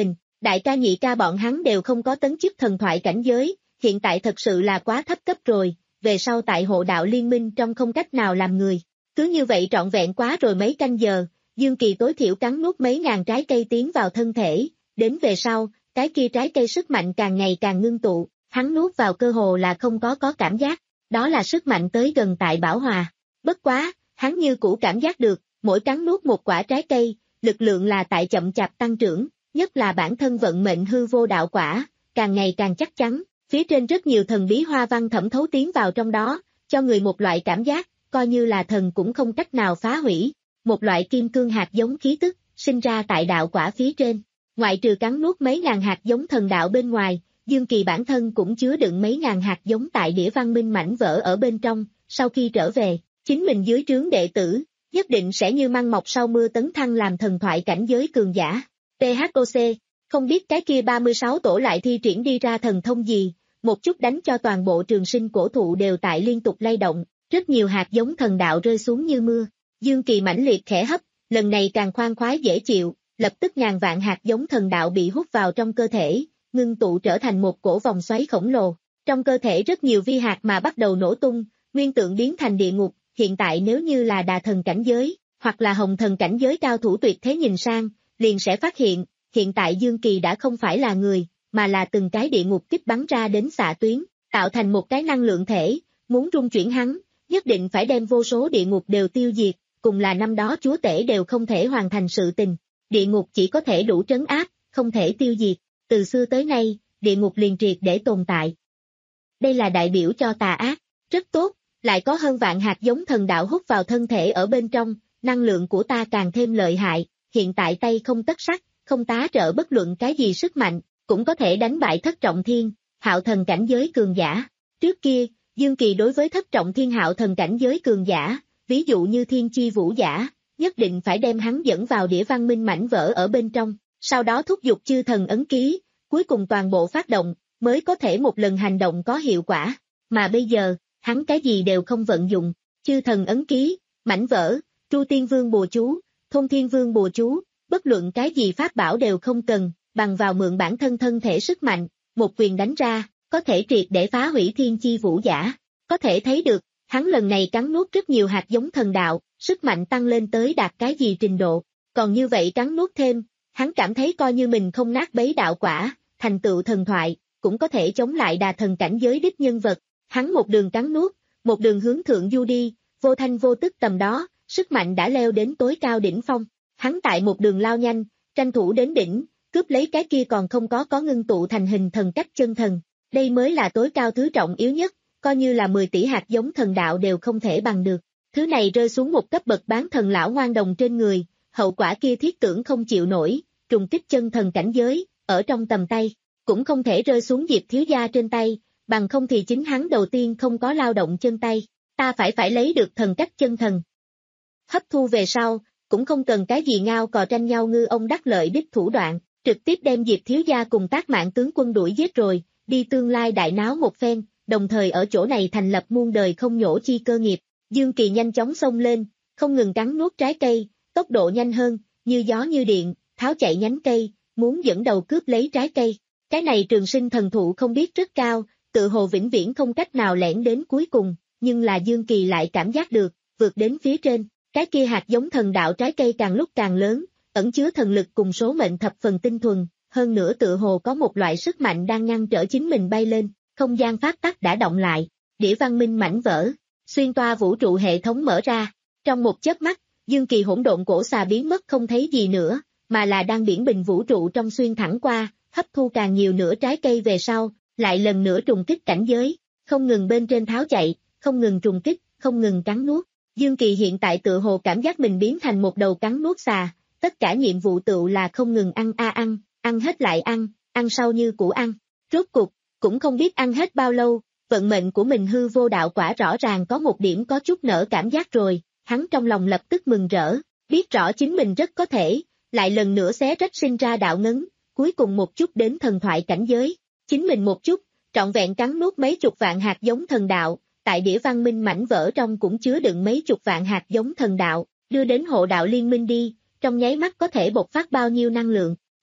đại ca nhị ca bọn hắn đều không có tấn chức thần thoại cảnh giới, hiện tại thật sự là quá thấp cấp rồi, về sau tại hộ đạo liên minh trong không cách nào làm người. Cứ như vậy trọn vẹn quá rồi mấy canh giờ, Dương Kỳ tối thiểu cắn nuốt mấy ngàn trái cây tiến vào thân thể, đến về sau, cái kia trái cây sức mạnh càng ngày càng ngưng tụ, hắn nuốt vào cơ hồ là không có có cảm giác, đó là sức mạnh tới gần tại Bảo Hòa. Bất quá, hắn như cũ cảm giác được, mỗi cắn nuốt một quả trái cây, lực lượng là tại chậm chạp tăng trưởng, nhất là bản thân vận mệnh hư vô đạo quả, càng ngày càng chắc chắn, phía trên rất nhiều thần bí hoa văn thẩm thấu tiến vào trong đó, cho người một loại cảm giác, coi như là thần cũng không cách nào phá hủy, một loại kim cương hạt giống khí tức, sinh ra tại đạo quả phía trên. Ngoại trừ cắn nuốt mấy ngàn hạt giống thần đạo bên ngoài, Dương Kỳ bản thân cũng chứa đựng mấy ngàn hạt giống tại đĩa văn minh mảnh vỡ ở bên trong, sau khi trở về, chính mình dưới trướng đệ tử, nhất định sẽ như măng mọc sau mưa tấn thăng làm thần thoại cảnh giới cường giả. tê hát ô xê, không biết cái kia ba mươi sáu tổ lại thi triển đi ra thần thông gì, một chút đánh cho toàn bộ trường sinh cổ thụ đều tại liên tục lay động, rất nhiều hạt giống thần đạo rơi xuống như mưa. Dương Kỳ mãnh liệt khẽ hấp, lần này càng khoan khoái dễ chịu, lập tức ngàn vạn hạt giống thần đạo bị hút vào trong cơ thể, ngưng tụ trở thành một cổ vòng xoáy khổng lồ. Trong cơ thể rất nhiều vi hạt mà bắt đầu nổ tung, nguyên tượng biến thành địa ngục, hiện tại nếu như là đà thần cảnh giới, hoặc là hồng thần cảnh giới cao thủ tuyệt thế nhìn sang, liền sẽ phát hiện, hiện tại Dương Kỳ đã không phải là người, mà là từng cái địa ngục kích bắn ra đến xạ tuyến, tạo thành một cái năng lượng thể, muốn rung chuyển hắn, nhất định phải đem vô số địa ngục đều tiêu diệt, cùng là năm đó chúa tể đều không thể hoàn thành sự tình. Địa ngục chỉ có thể đủ trấn áp, không thể tiêu diệt, từ xưa tới nay, địa ngục liền triệt để tồn tại. Đây là đại biểu cho tà ác, rất tốt, lại có hơn vạn hạt giống thần đạo hút vào thân thể ở bên trong, năng lượng của ta càng thêm lợi hại, hiện tại tay không tất sắt, không tá trợ bất luận cái gì sức mạnh, cũng có thể đánh bại thất trọng thiên, hạo thần cảnh giới cường giả. Trước kia, Dương Kỳ đối với thất trọng thiên hạo thần cảnh giới cường giả, ví dụ như thiên chi vũ giả, nhất định phải đem hắn dẫn vào đĩa văn minh mảnh vỡ ở bên trong, sau đó thúc giục chư thần ấn ký, cuối cùng toàn bộ phát động, mới có thể một lần hành động có hiệu quả. Mà bây giờ, hắn cái gì đều không vận dụng, chư thần ấn ký, mảnh vỡ, Tru Tiên Vương bùa chú, Thôn Thiên Vương bùa chú, bất luận cái gì pháp bảo đều không cần, bằng vào mượn bản thân thân thể sức mạnh, một quyền đánh ra, có thể triệt để phá hủy thiên chi vũ giả. Có thể thấy được, hắn lần này cắn nuốt rất nhiều hạt giống thần đạo, sức mạnh tăng lên tới đạt cái gì trình độ. Còn như vậy cắn nuốt thêm, hắn cảm thấy coi như mình không nát bấy đạo quả, thành tựu thần thoại, cũng có thể chống lại đà thần cảnh giới đích nhân vật. Hắn một đường cắn nuốt, một đường hướng thượng du đi, vô thanh vô tức tầm đó, sức mạnh đã leo đến tối cao đỉnh phong. Hắn tại một đường lao nhanh, tranh thủ đến đỉnh, cướp lấy cái kia còn không có có ngưng tụ thành hình thần cách chân thần. Đây mới là tối cao thứ trọng yếu nhất, coi như là mười tỷ hạt giống thần đạo đều không thể bằng được. Thứ này rơi xuống một cấp bậc bán thần lão ngoan đồng trên người, hậu quả kia thiết tưởng không chịu nổi, trùng kích chân thần cảnh giới, ở trong tầm tay, cũng không thể rơi xuống Diệp thiếu gia trên tay, bằng không thì chính hắn đầu tiên không có lao động chân tay, ta phải phải lấy được thần cách chân thần. Hấp thu về sau, cũng không cần cái gì ngao cò tranh nhau ngư ông đắc lợi đích thủ đoạn, trực tiếp đem Diệp thiếu gia cùng Tác Mạng tướng quân đuổi giết rồi, đi tương lai đại náo một phen, đồng thời ở chỗ này thành lập muôn đời không nhổ chi cơ nghiệp. Dương Kỳ nhanh chóng xông lên, không ngừng cắn nuốt trái cây, tốc độ nhanh hơn, như gió như điện, tháo chạy nhánh cây, muốn dẫn đầu cướp lấy trái cây. Cái này trường sinh thần thụ không biết rất cao, tự hồ vĩnh viễn không cách nào lẻn đến cuối cùng, nhưng là Dương Kỳ lại cảm giác được, vượt đến phía trên, cái kia hạt giống thần đạo trái cây càng lúc càng lớn, ẩn chứa thần lực cùng số mệnh thập phần tinh thuần, hơn nữa tự hồ có một loại sức mạnh đang ngăn trở chính mình bay lên, không gian pháp tắc đã động lại, đĩa văn minh mảnh vỡ, xuyên toa vũ trụ hệ thống mở ra, trong một chớp mắt, Dương Kỳ hỗn độn cổ xà biến mất không thấy gì nữa, mà là đang biển bình vũ trụ trong xuyên thẳng qua, hấp thu càng nhiều nữa trái cây về sau, lại lần nữa trùng kích cảnh giới, không ngừng bên trên tháo chạy, không ngừng trùng kích, không ngừng cắn nuốt. Dương Kỳ hiện tại tự hồ cảm giác mình biến thành một đầu cắn nuốt xà, tất cả nhiệm vụ tựu là không ngừng ăn a ăn, ăn hết lại ăn, ăn sau như củ ăn. Rốt cục, cũng không biết ăn hết bao lâu, vận mệnh của mình hư vô đạo quả rõ ràng có một điểm có chút nở cảm giác rồi, hắn trong lòng lập tức mừng rỡ, biết rõ chính mình rất có thể, lại lần nữa xé rách sinh ra đạo ngấn, cuối cùng một chút đến thần thoại cảnh giới, chính mình một chút, trọn vẹn cắn nuốt mấy chục vạn hạt giống thần đạo, tại đĩa văn minh mảnh vỡ trong cũng chứa đựng mấy chục vạn hạt giống thần đạo, đưa đến hộ đạo liên minh đi, trong nháy mắt có thể bộc phát bao nhiêu năng lượng,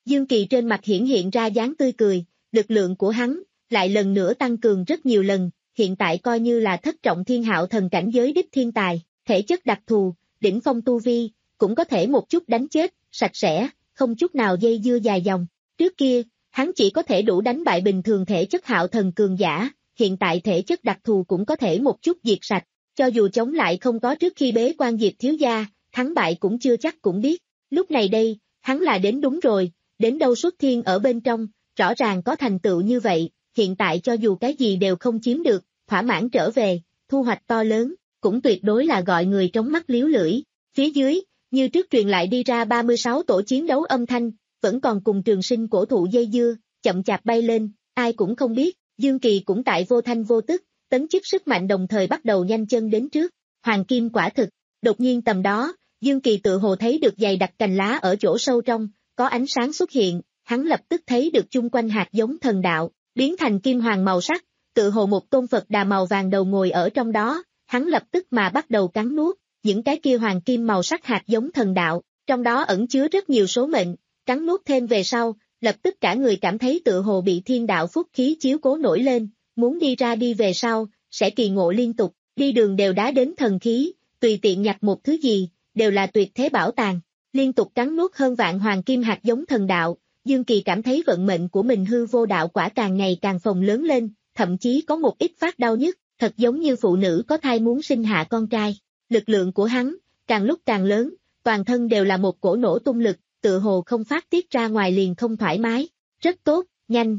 Dương Kỳ trên mặt hiển hiện ra dáng tươi cười, lực lượng của hắn lại lần nữa tăng cường rất nhiều lần, hiện tại coi như là thất trọng thiên hạo thần cảnh giới đích thiên tài, thể chất đặc thù, đỉnh phong tu vi, cũng có thể một chút đánh chết, sạch sẽ, không chút nào dây dưa dài dòng. Trước kia, hắn chỉ có thể đủ đánh bại bình thường thể chất hạo thần cường giả, hiện tại thể chất đặc thù cũng có thể một chút diệt sạch, cho dù chống lại không có trước khi bế quan diệt thiếu gia, thắng bại cũng chưa chắc cũng biết. Lúc này đây, hắn là đến đúng rồi, đến đâu xuất thiên ở bên trong, rõ ràng có thành tựu như vậy, hiện tại cho dù cái gì đều không chiếm được, thỏa mãn trở về, thu hoạch to lớn, cũng tuyệt đối là gọi người trống mắt liếu lưỡi. Phía dưới, như trước truyền lại đi ra ba mươi sáu tổ chiến đấu âm thanh, vẫn còn cùng trường sinh cổ thụ dây dưa, chậm chạp bay lên, ai cũng không biết, Dương Kỳ cũng tại vô thanh vô tức, tấn chức sức mạnh đồng thời bắt đầu nhanh chân đến trước, hoàng kim quả thực, đột nhiên tầm đó, Dương Kỳ tự hồ thấy được dày đặc cành lá ở chỗ sâu trong, có ánh sáng xuất hiện, hắn lập tức thấy được chung quanh hạt giống thần đạo, biến thành kim hoàng màu sắc, tự hồ một tôn Phật Đà màu vàng đầu ngồi ở trong đó, hắn lập tức mà bắt đầu cắn nuốt, những cái kia hoàng kim màu sắc hạt giống thần đạo, trong đó ẩn chứa rất nhiều số mệnh, cắn nuốt thêm về sau, lập tức cả người cảm thấy tự hồ bị thiên đạo phúc khí chiếu cố nổi lên, muốn đi ra đi về sau, sẽ kỳ ngộ liên tục, đi đường đều đá đến thần khí, tùy tiện nhặt một thứ gì, đều là tuyệt thế bảo tàng, liên tục cắn nuốt hơn vạn hoàng kim hạt giống thần đạo, Dương Kỳ cảm thấy vận mệnh của mình hư vô đạo quả càng ngày càng phồng lớn lên, thậm chí có một ít phát đau nhức, thật giống như phụ nữ có thai muốn sinh hạ con trai, lực lượng của hắn, càng lúc càng lớn, toàn thân đều là một cổ nổ tung lực, tự hồ không phát tiết ra ngoài liền không thoải mái, rất tốt, nhanh.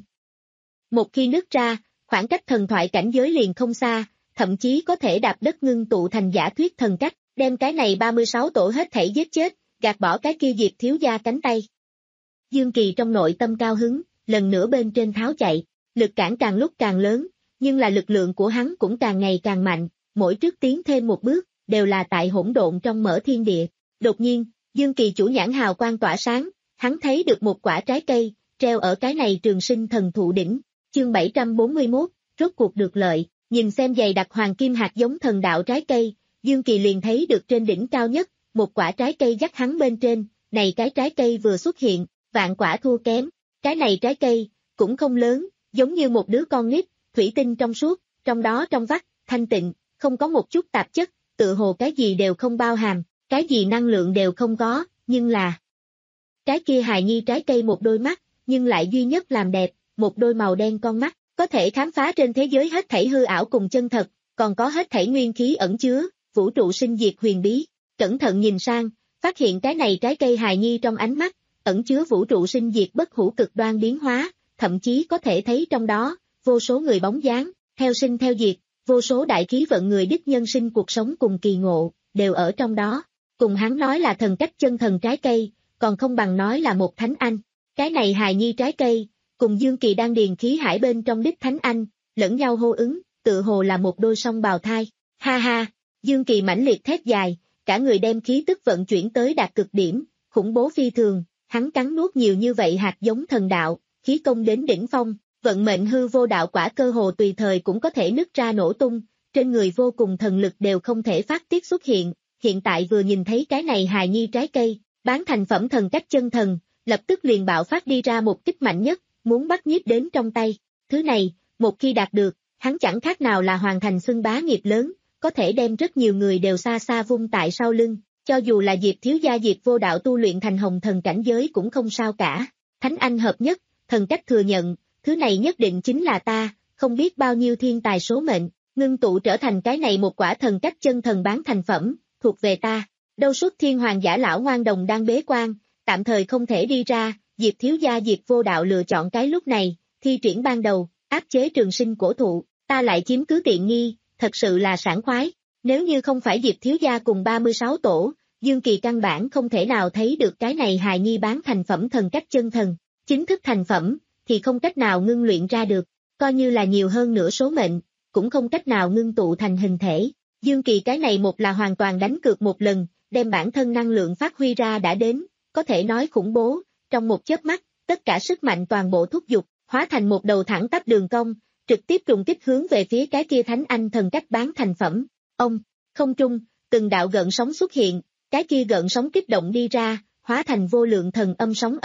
Một khi nứt ra, khoảng cách thần thoại cảnh giới liền không xa, thậm chí có thể đạp đất ngưng tụ thành giả thuyết thần cách, đem cái này ba mươi sáu tổ hết thảy giết chết, gạt bỏ cái kia diệt thiếu gia cánh tay. Dương Kỳ trong nội tâm cao hứng, lần nữa bên trên tháo chạy, lực cản càng lúc càng lớn, nhưng là lực lượng của hắn cũng càng ngày càng mạnh, mỗi trước tiến thêm một bước, đều là tại hỗn độn trong mở thiên địa. Đột nhiên, Dương Kỳ chủ nhãn hào quang tỏa sáng, hắn thấy được một quả trái cây, treo ở cái này trường sinh thần thụ đỉnh, chương bảy trăm bốn mươi mốt, rốt cuộc được lợi, nhìn xem dày đặc hoàng kim hạt giống thần đạo trái cây, Dương Kỳ liền thấy được trên đỉnh cao nhất, một quả trái cây dắt hắn bên trên, này cái trái cây vừa xuất hiện, vạn quả thua kém, cái này trái cây, cũng không lớn, giống như một đứa con nít, thủy tinh trong suốt, trong đó trong vắt, thanh tịnh, không có một chút tạp chất, tự hồ cái gì đều không bao hàm, cái gì năng lượng đều không có, nhưng là cái kia hài nhi trái cây một đôi mắt, nhưng lại duy nhất làm đẹp, một đôi màu đen con mắt, có thể khám phá trên thế giới hết thảy hư ảo cùng chân thật, còn có hết thảy nguyên khí ẩn chứa, vũ trụ sinh diệt huyền bí, cẩn thận nhìn sang, phát hiện cái này trái cây hài nhi trong ánh mắt, ẩn chứa vũ trụ sinh diệt bất hủ cực đoan biến hóa, thậm chí có thể thấy trong đó, vô số người bóng dáng, theo sinh theo diệt, vô số đại khí vận người đích nhân sinh cuộc sống cùng kỳ ngộ, đều ở trong đó. Cùng hắn nói là thần cách chân thần trái cây, còn không bằng nói là một thánh anh. Cái này hài nhi trái cây, cùng Dương Kỳ đang điền khí hải bên trong đích thánh anh, lẫn nhau hô ứng, tự hồ là một đôi song bào thai. Ha ha, Dương Kỳ mãnh liệt thét dài, cả người đem khí tức vận chuyển tới đạt cực điểm, khủng bố phi thường, hắn cắn nuốt nhiều như vậy hạt giống thần đạo, khí công đến đỉnh phong, vận mệnh hư vô đạo quả cơ hồ tùy thời cũng có thể nứt ra nổ tung, trên người vô cùng thần lực đều không thể phát tiết xuất hiện. Hiện tại vừa nhìn thấy cái này hài nhi trái cây, bán thành phẩm thần cách chân thần, lập tức liền bạo phát đi ra một kích mạnh nhất, muốn bắt nhiếp đến trong tay. Thứ này, một khi đạt được, hắn chẳng khác nào là hoàn thành xưng bá nghiệp lớn, có thể đem rất nhiều người đều xa xa vung tại sau lưng, cho dù là Diệp thiếu gia Diệp vô đạo tu luyện thành hồng thần cảnh giới cũng không sao cả. Thánh anh hợp nhất, thần cách thừa nhận, thứ này nhất định chính là ta, không biết bao nhiêu thiên tài số mệnh, ngưng tụ trở thành cái này một quả thần cách chân thần bán thành phẩm, thuộc về ta. Đâu suốt thiên hoàng giả lão ngoan đồng đang bế quan, tạm thời không thể đi ra, Diệp thiếu gia Diệp vô đạo lựa chọn cái lúc này, thi triển ban đầu, áp chế trường sinh cổ thụ, ta lại chiếm cứ tiện nghi, thật sự là sảng khoái. Nếu như không phải Diệp thiếu gia cùng ba mươi sáu tổ, Dương Kỳ căn bản không thể nào thấy được cái này hài nhi bán thành phẩm thần cách chân thần, chính thức thành phẩm, thì không cách nào ngưng luyện ra được, coi như là nhiều hơn nửa số mệnh, cũng không cách nào ngưng tụ thành hình thể. Dương Kỳ cái này một là hoàn toàn đánh cược một lần, đem bản thân năng lượng phát huy ra đã đến, có thể nói khủng bố, trong một chớp mắt, tất cả sức mạnh toàn bộ thúc giục, hóa thành một đầu thẳng tắp đường cong, trực tiếp trùng kích hướng về phía cái kia thánh anh thần cách bán thành phẩm. Ông, không trung, từng đạo gợn sóng xuất hiện, cái kia gợn sóng kích động đi ra, hóa thành vô lượng thần âm sóng âm,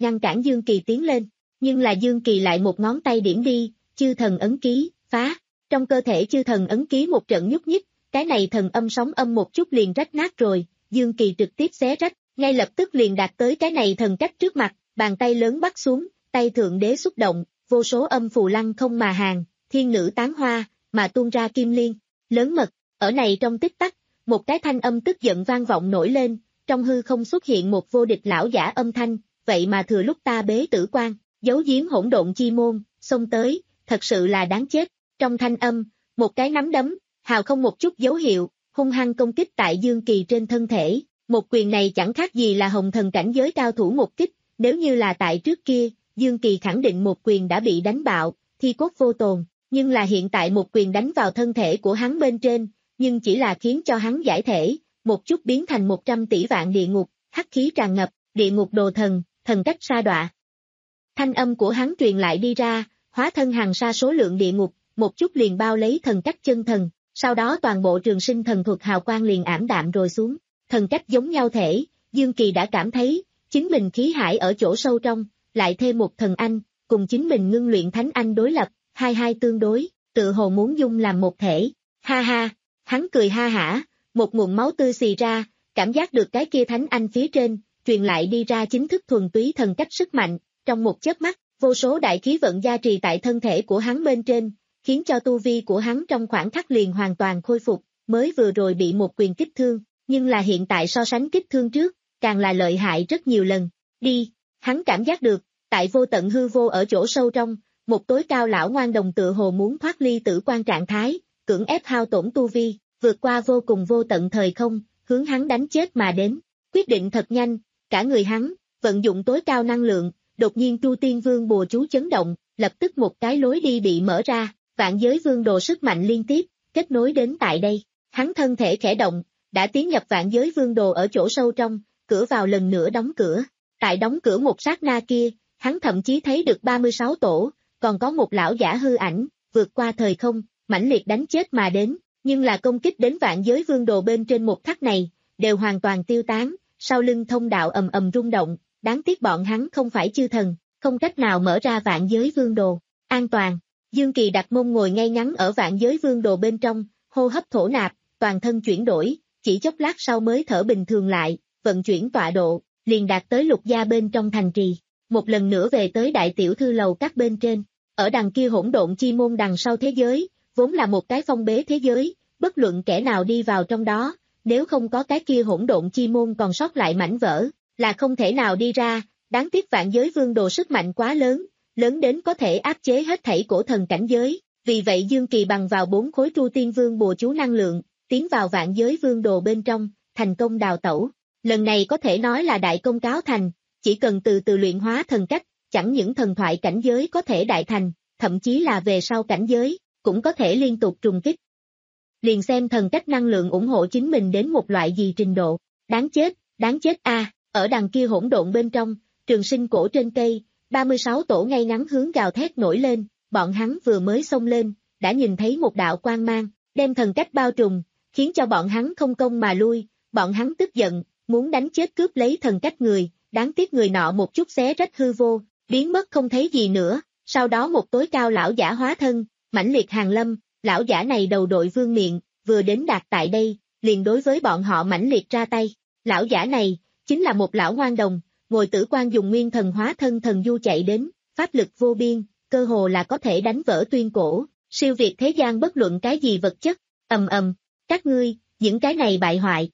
ngăn cản Dương Kỳ tiến lên, nhưng là Dương Kỳ lại một ngón tay điểm đi, chư thần ấn ký, phá, trong cơ thể chư thần ấn ký một trận nhúc nhích, cái này thần âm sóng âm một chút liền rách nát rồi, Dương Kỳ trực tiếp xé rách, ngay lập tức liền đạt tới cái này thần cách trước mặt, bàn tay lớn bắt xuống, tay thượng đế xúc động, vô số âm phù lăng không mà hàng, thiên nữ tán hoa, mà tuôn ra kim liên, lớn mật, ở này trong tích tắc, một cái thanh âm tức giận vang vọng nổi lên, trong hư không xuất hiện một vô địch lão giả âm thanh, vậy mà thừa lúc ta bế tử quan, giấu giếm hỗn độn chi môn, xông tới, thật sự là đáng chết, trong thanh âm, một cái nắm đấm, hào không một chút dấu hiệu, hung hăng công kích tại Dương Kỳ trên thân thể, một quyền này chẳng khác gì là hồng thần cảnh giới cao thủ một kích, nếu như là tại trước kia, Dương Kỳ khẳng định một quyền đã bị đánh bạo, thi cốt vô tồn, nhưng là hiện tại một quyền đánh vào thân thể của hắn bên trên, nhưng chỉ là khiến cho hắn giải thể, một chút biến thành một trăm tỷ vạn địa ngục, hắc khí tràn ngập, địa ngục đồ thần, thần cách sa đọa. Thanh âm của hắn truyền lại đi ra, hóa thân hàng sa số lượng địa ngục, một chút liền bao lấy thần cách chân thần, sau đó toàn bộ trường sinh thần thuật hào quang liền ảm đạm rồi xuống, thần cách giống nhau thể, Dương Kỳ đã cảm thấy, chính mình khí hải ở chỗ sâu trong, lại thêm một thần anh, cùng chính mình ngưng luyện thánh anh đối lập, hai hai tương đối, tự hồ muốn dung làm một thể, ha ha, hắn cười ha hả, một nguồn máu tươi xì ra, cảm giác được cái kia thánh anh phía trên, truyền lại đi ra chính thức thuần túy thần cách sức mạnh, trong một chớp mắt, vô số đại khí vận gia trì tại thân thể của hắn bên trên, khiến cho tu vi của hắn trong khoảng khắc liền hoàn toàn khôi phục, mới vừa rồi bị một quyền kích thương, nhưng là hiện tại so sánh kích thương trước, càng là lợi hại rất nhiều lần, đi, hắn cảm giác được, tại vô tận hư vô ở chỗ sâu trong, một tối cao lão ngoan đồng tựa hồ muốn thoát ly tử quan trạng thái, cưỡng ép hao tổn tu vi, vượt qua vô cùng vô tận thời không, hướng hắn đánh chết mà đến, quyết định thật nhanh, cả người hắn, vận dụng tối cao năng lượng, đột nhiên Chu Tiên Vương bùa chú chấn động, lập tức một cái lối đi bị mở ra, vạn giới vương đồ sức mạnh liên tiếp, kết nối đến tại đây, hắn thân thể khẽ động, đã tiến nhập vạn giới vương đồ ở chỗ sâu trong, cửa vào lần nữa đóng cửa, tại đóng cửa một sát na kia, hắn thậm chí thấy được ba mươi sáu tổ, còn có một lão giả hư ảnh, vượt qua thời không, mãnh liệt đánh chết mà đến, nhưng là công kích đến vạn giới vương đồ bên trên một khắc này, đều hoàn toàn tiêu tán, sau lưng thông đạo ầm ầm rung động, đáng tiếc bọn hắn không phải chư thần, không cách nào mở ra vạn giới vương đồ, an toàn, Dương Kỳ đặt mông ngồi ngay ngắn ở vạn giới vương đồ bên trong, hô hấp thổ nạp, toàn thân chuyển đổi, chỉ chốc lát sau mới thở bình thường lại, vận chuyển tọa độ, liền đạt tới lục gia bên trong thành trì, một lần nữa về tới đại tiểu thư lầu các bên trên, ở đằng kia hỗn độn chi môn đằng sau thế giới, vốn là một cái phong bế thế giới, bất luận kẻ nào đi vào trong đó, nếu không có cái kia hỗn độn chi môn còn sót lại mảnh vỡ, là không thể nào đi ra, đáng tiếc vạn giới vương đồ sức mạnh quá lớn, lớn đến có thể áp chế hết thảy cổ thần cảnh giới, vì vậy Dương Kỳ bằng vào bốn khối Chu Tiên Vương bùa chú năng lượng, tiến vào vạn giới vương đồ bên trong, thành công đào tẩu, lần này có thể nói là đại công cáo thành, chỉ cần từ từ luyện hóa thần cách, chẳng những thần thoại cảnh giới có thể đại thành, thậm chí là về sau cảnh giới, cũng có thể liên tục trùng kích. Liền xem thần cách năng lượng ủng hộ chính mình đến một loại gì trình độ, đáng chết, đáng chết a, à, ở đằng kia hỗn độn bên trong, trường sinh cổ trên cây, ba mươi sáu tổ ngay ngắn hướng gào thét nổi lên, bọn hắn vừa mới xông lên, đã nhìn thấy một đạo quang mang, đem thần cách bao trùm, khiến cho bọn hắn không công mà lui, bọn hắn tức giận, muốn đánh chết cướp lấy thần cách người, đáng tiếc người nọ một chút xé rách hư vô, biến mất không thấy gì nữa, sau đó một tối cao lão giả hóa thân, mãnh liệt hàng lâm, lão giả này đầu đội vương miện, vừa đến đạt tại đây, liền đối với bọn họ mãnh liệt ra tay, lão giả này, chính là một lão ngoan đồng, ngồi tử quan dùng nguyên thần hóa thân thần du chạy đến, pháp lực vô biên, cơ hồ là có thể đánh vỡ tuyên cổ, siêu việt thế gian bất luận cái gì vật chất, ầm ầm, các ngươi, những cái này bại hoại.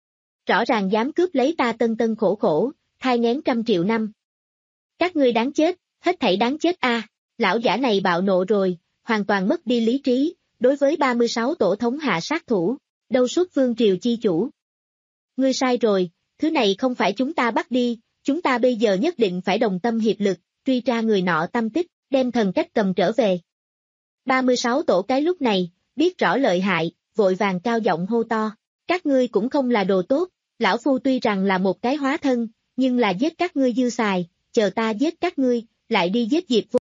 Rõ ràng dám cướp lấy ta tân tân khổ khổ, thai nghén trăm triệu năm. Các ngươi đáng chết, hết thảy đáng chết a, à. Lão giả này bạo nộ rồi, hoàn toàn mất đi lý trí, đối với ba mươi sáu tổ thống hạ sát thủ, đâu suốt vương triều chi chủ. Ngươi sai rồi, thứ này không phải chúng ta bắt đi, chúng ta bây giờ nhất định phải đồng tâm hiệp lực, truy tra người nọ tâm tích, đem thần cách cầm trở về. ba mươi sáu tổ cái lúc này, biết rõ lợi hại, vội vàng cao giọng hô to, các ngươi cũng không là đồ tốt, lão phu tuy rằng là một cái hóa thân, nhưng là giết các ngươi dư xài, chờ ta giết các ngươi, lại đi giết Diệp Vô.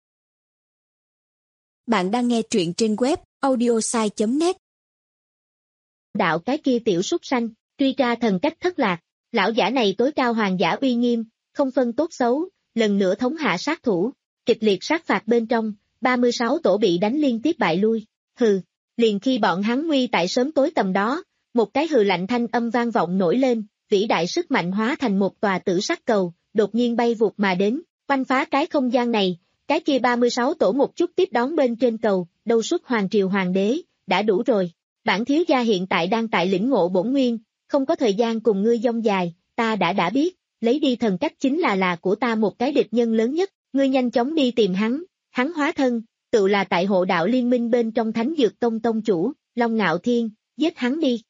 Bạn đang nghe truyện trên web audiosai chấm net. Đạo cái kia tiểu súc sanh, truy tra thần cách thất lạc, lão giả này tối cao hoàng giả uy nghiêm, không phân tốt xấu, lần nữa thống hạ sát thủ, kịch liệt sát phạt bên trong, ba mươi sáu tổ bị đánh liên tiếp bại lui, hừ, liền khi bọn hắn nguy tại sớm tối tầm đó, một cái hừ lạnh thanh âm vang vọng nổi lên, vĩ đại sức mạnh hóa thành một tòa tử sắc cầu, đột nhiên bay vụt mà đến, quanh phá cái không gian này, cái kia ba mươi sáu tổ một chút tiếp đón bên trên cầu, đâu xuất hoàng triều hoàng đế, đã đủ rồi, bản thiếu gia hiện tại đang tại lĩnh ngộ bổn nguyên, không có thời gian cùng ngươi dông dài, ta đã đã biết, lấy đi thần cách chính là là của ta một cái địch nhân lớn nhất, ngươi nhanh chóng đi tìm hắn, hắn hóa thân, tự là tại hộ đạo liên minh bên trong Thánh Dược Tông tông chủ, Long Ngạo Thiên, giết hắn đi.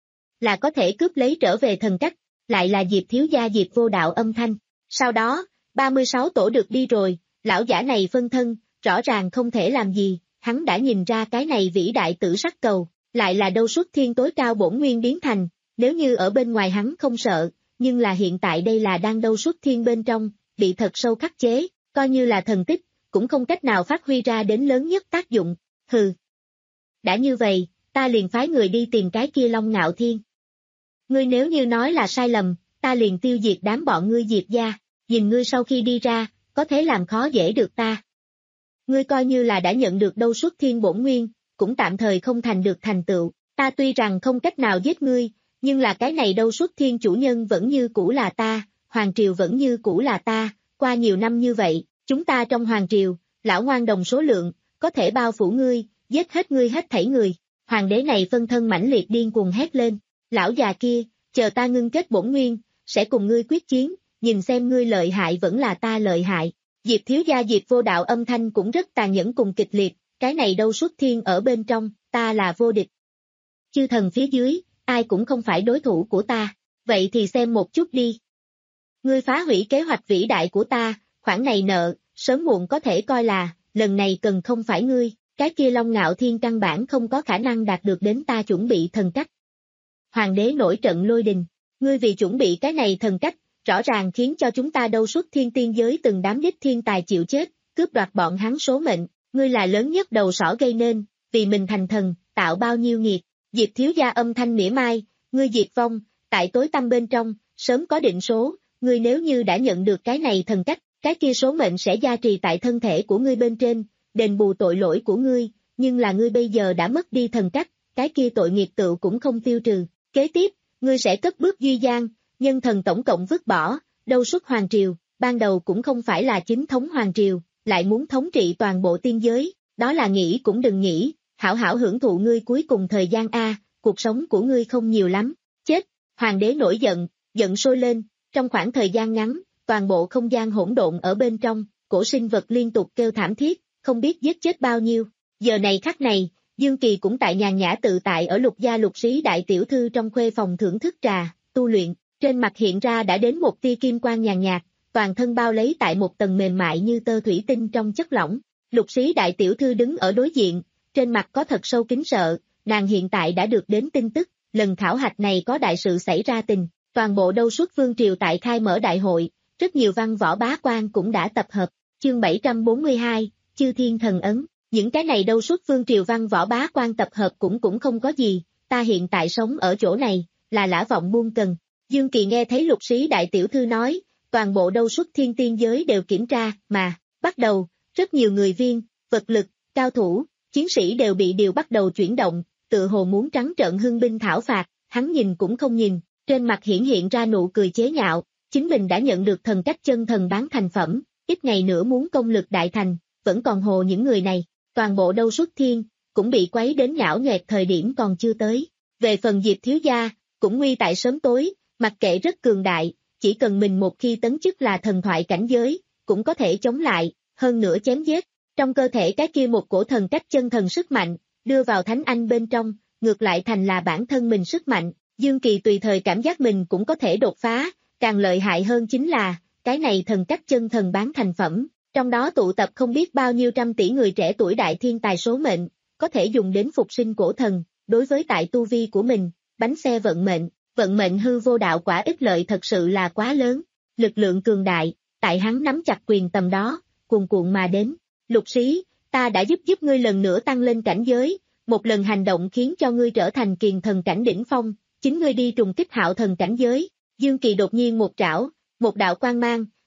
Là có thể cướp lấy trở về thần cách, lại là Diệp thiếu gia Diệp Vô Đạo âm thanh. Sau đó, ba mươi sáu tổ được đi rồi, lão giả này phân thân, rõ ràng không thể làm gì, hắn đã nhìn ra cái này vĩ đại tử sắc cầu, lại là đâu xuất thiên tối cao bổn nguyên biến thành, nếu như ở bên ngoài hắn không sợ, nhưng là hiện tại đây là đang đâu xuất thiên bên trong, bị thật sâu khắc chế, coi như là thần tích, cũng không cách nào phát huy ra đến lớn nhất tác dụng, hừ. Đã như vậy, ta liền phái người đi tìm cái kia Long Ngạo Thiên. Ngươi nếu như nói là sai lầm, ta liền tiêu diệt đám bọn ngươi Diệp gia, nhìn ngươi sau khi đi ra, có thể làm khó dễ được ta. Ngươi coi như là đã nhận được đâu xuất thiên bổn nguyên, cũng tạm thời không thành được thành tựu, ta tuy rằng không cách nào giết ngươi, nhưng là cái này đâu xuất thiên chủ nhân vẫn như cũ là ta, hoàng triều vẫn như cũ là ta, qua nhiều năm như vậy, chúng ta trong hoàng triều, lão ngoan đồng số lượng, có thể bao phủ ngươi, giết hết ngươi hết thảy người. Hoàng đế này phân thân mãnh liệt điên cuồng hét lên, lão già kia, chờ ta ngưng kết bổn nguyên, sẽ cùng ngươi quyết chiến, nhìn xem ngươi lợi hại vẫn là ta lợi hại. Diệp thiếu gia Diệp Vô Đạo âm thanh cũng rất tàn nhẫn cùng kịch liệt, cái này đâu xuất thiên ở bên trong, ta là vô địch. Chư thần phía dưới, ai cũng không phải đối thủ của ta, vậy thì xem một chút đi. Ngươi phá hủy kế hoạch vĩ đại của ta, khoản này nợ, sớm muộn có thể coi là, lần này cần không phải ngươi, cái kia Long Ngạo Thiên căn bản không có khả năng đạt được đến ta chuẩn bị thần cách. Hoàng đế nổi trận lôi đình, ngươi vì chuẩn bị cái này thần cách, rõ ràng khiến cho chúng ta đâu xuất thiên tiên giới từng đám đích thiên tài chịu chết, cướp đoạt bọn hắn số mệnh, ngươi là lớn nhất đầu sỏ gây nên, vì mình thành thần, tạo bao nhiêu nghiệt. Diệp thiếu gia âm thanh mỉa mai, ngươi diệt vong, tại tối tăm bên trong, sớm có định số, ngươi nếu như đã nhận được cái này thần cách, cái kia số mệnh sẽ gia trì tại thân thể của ngươi bên trên, đền bù tội lỗi của ngươi, nhưng là ngươi bây giờ đã mất đi thần cách, cái kia tội nghiệp tựu cũng không tiêu trừ. Kế tiếp, ngươi sẽ cất bước duy gian, nhân thần tổng cộng vứt bỏ, đâu xuất hoàng triều, ban đầu cũng không phải là chính thống hoàng triều, lại muốn thống trị toàn bộ tiên giới, đó là nghĩ cũng đừng nghĩ, hảo hảo hưởng thụ ngươi cuối cùng thời gian a, cuộc sống của ngươi không nhiều lắm, chết. Hoàng đế nổi giận, giận sôi lên, trong khoảng thời gian ngắn, toàn bộ không gian hỗn độn ở bên trong, cổ sinh vật liên tục kêu thảm thiết, không biết giết chết bao nhiêu. Giờ này khắc này, Dương Kỳ cũng tại nhàn nhã tự tại ở Lục gia Lục Sĩ đại tiểu thư trong khuê phòng thưởng thức trà, tu luyện, trên mặt hiện ra đã đến một tia kim quang nhàn nhạt, toàn thân bao lấy tại một tầng mềm mại như tơ thủy tinh trong chất lỏng. Lục Sĩ đại tiểu thư đứng ở đối diện, trên mặt có thật sâu kính sợ, nàng hiện tại đã được đến tin tức, lần khảo hạch này có đại sự xảy ra tình, toàn bộ đâu xuất vương triều tại khai mở đại hội, rất nhiều văn võ bá quan cũng đã tập hợp. Chương bảy trăm bốn mươi hai, Chư Thiên Thần Ấn. Những cái này đâu xuất vương triều văn võ bá quan tập hợp cũng cũng không có gì, ta hiện tại sống ở chỗ này, là lã vọng buôn cần. Dương Kỳ nghe thấy Lục Sĩ đại tiểu thư nói, toàn bộ đâu xuất thiên tiên giới đều kiểm tra, mà, bắt đầu, rất nhiều người viên, vật lực, cao thủ, chiến sĩ đều bị điều bắt đầu chuyển động, tự hồ muốn trắng trợn hưng binh thảo phạt, hắn nhìn cũng không nhìn, trên mặt hiển hiện ra nụ cười chế nhạo, chính mình đã nhận được thần cách chân thần bán thành phẩm, ít ngày nữa muốn công lực đại thành, vẫn còn hồ những người này. Toàn bộ đâu xuất thiên, cũng bị quấy đến nhão nhoẹt thời điểm còn chưa tới. Về phần Diệp thiếu gia, cũng nguy tại sớm tối, mặc kệ rất cường đại, chỉ cần mình một khi tấn chức là thần thoại cảnh giới, cũng có thể chống lại, hơn nữa chém giết. Trong cơ thể cái kia một cổ thần cách chân thần sức mạnh, đưa vào thánh anh bên trong, ngược lại thành là bản thân mình sức mạnh. Dương Kỳ tùy thời cảm giác mình cũng có thể đột phá, càng lợi hại hơn chính là, cái này thần cách chân thần bán thành phẩm. Trong đó tụ tập không biết bao nhiêu trăm tỷ người trẻ tuổi đại thiên tài số mệnh, có thể dùng đến phục sinh cổ thần, đối với tại tu vi của mình, bánh xe vận mệnh, vận mệnh hư vô đạo quả ích lợi thật sự là quá lớn, lực lượng cường đại, tại hắn nắm chặt quyền tầm đó, cuồn cuộn mà đến. Lục Sĩ, ta đã giúp giúp ngươi lần nữa tăng lên cảnh giới, một lần hành động khiến cho ngươi trở thành kiền thần cảnh đỉnh phong, chính ngươi đi trùng kích hạo thần cảnh giới. Dương Kỳ đột nhiên một trảo, một đạo quang mang,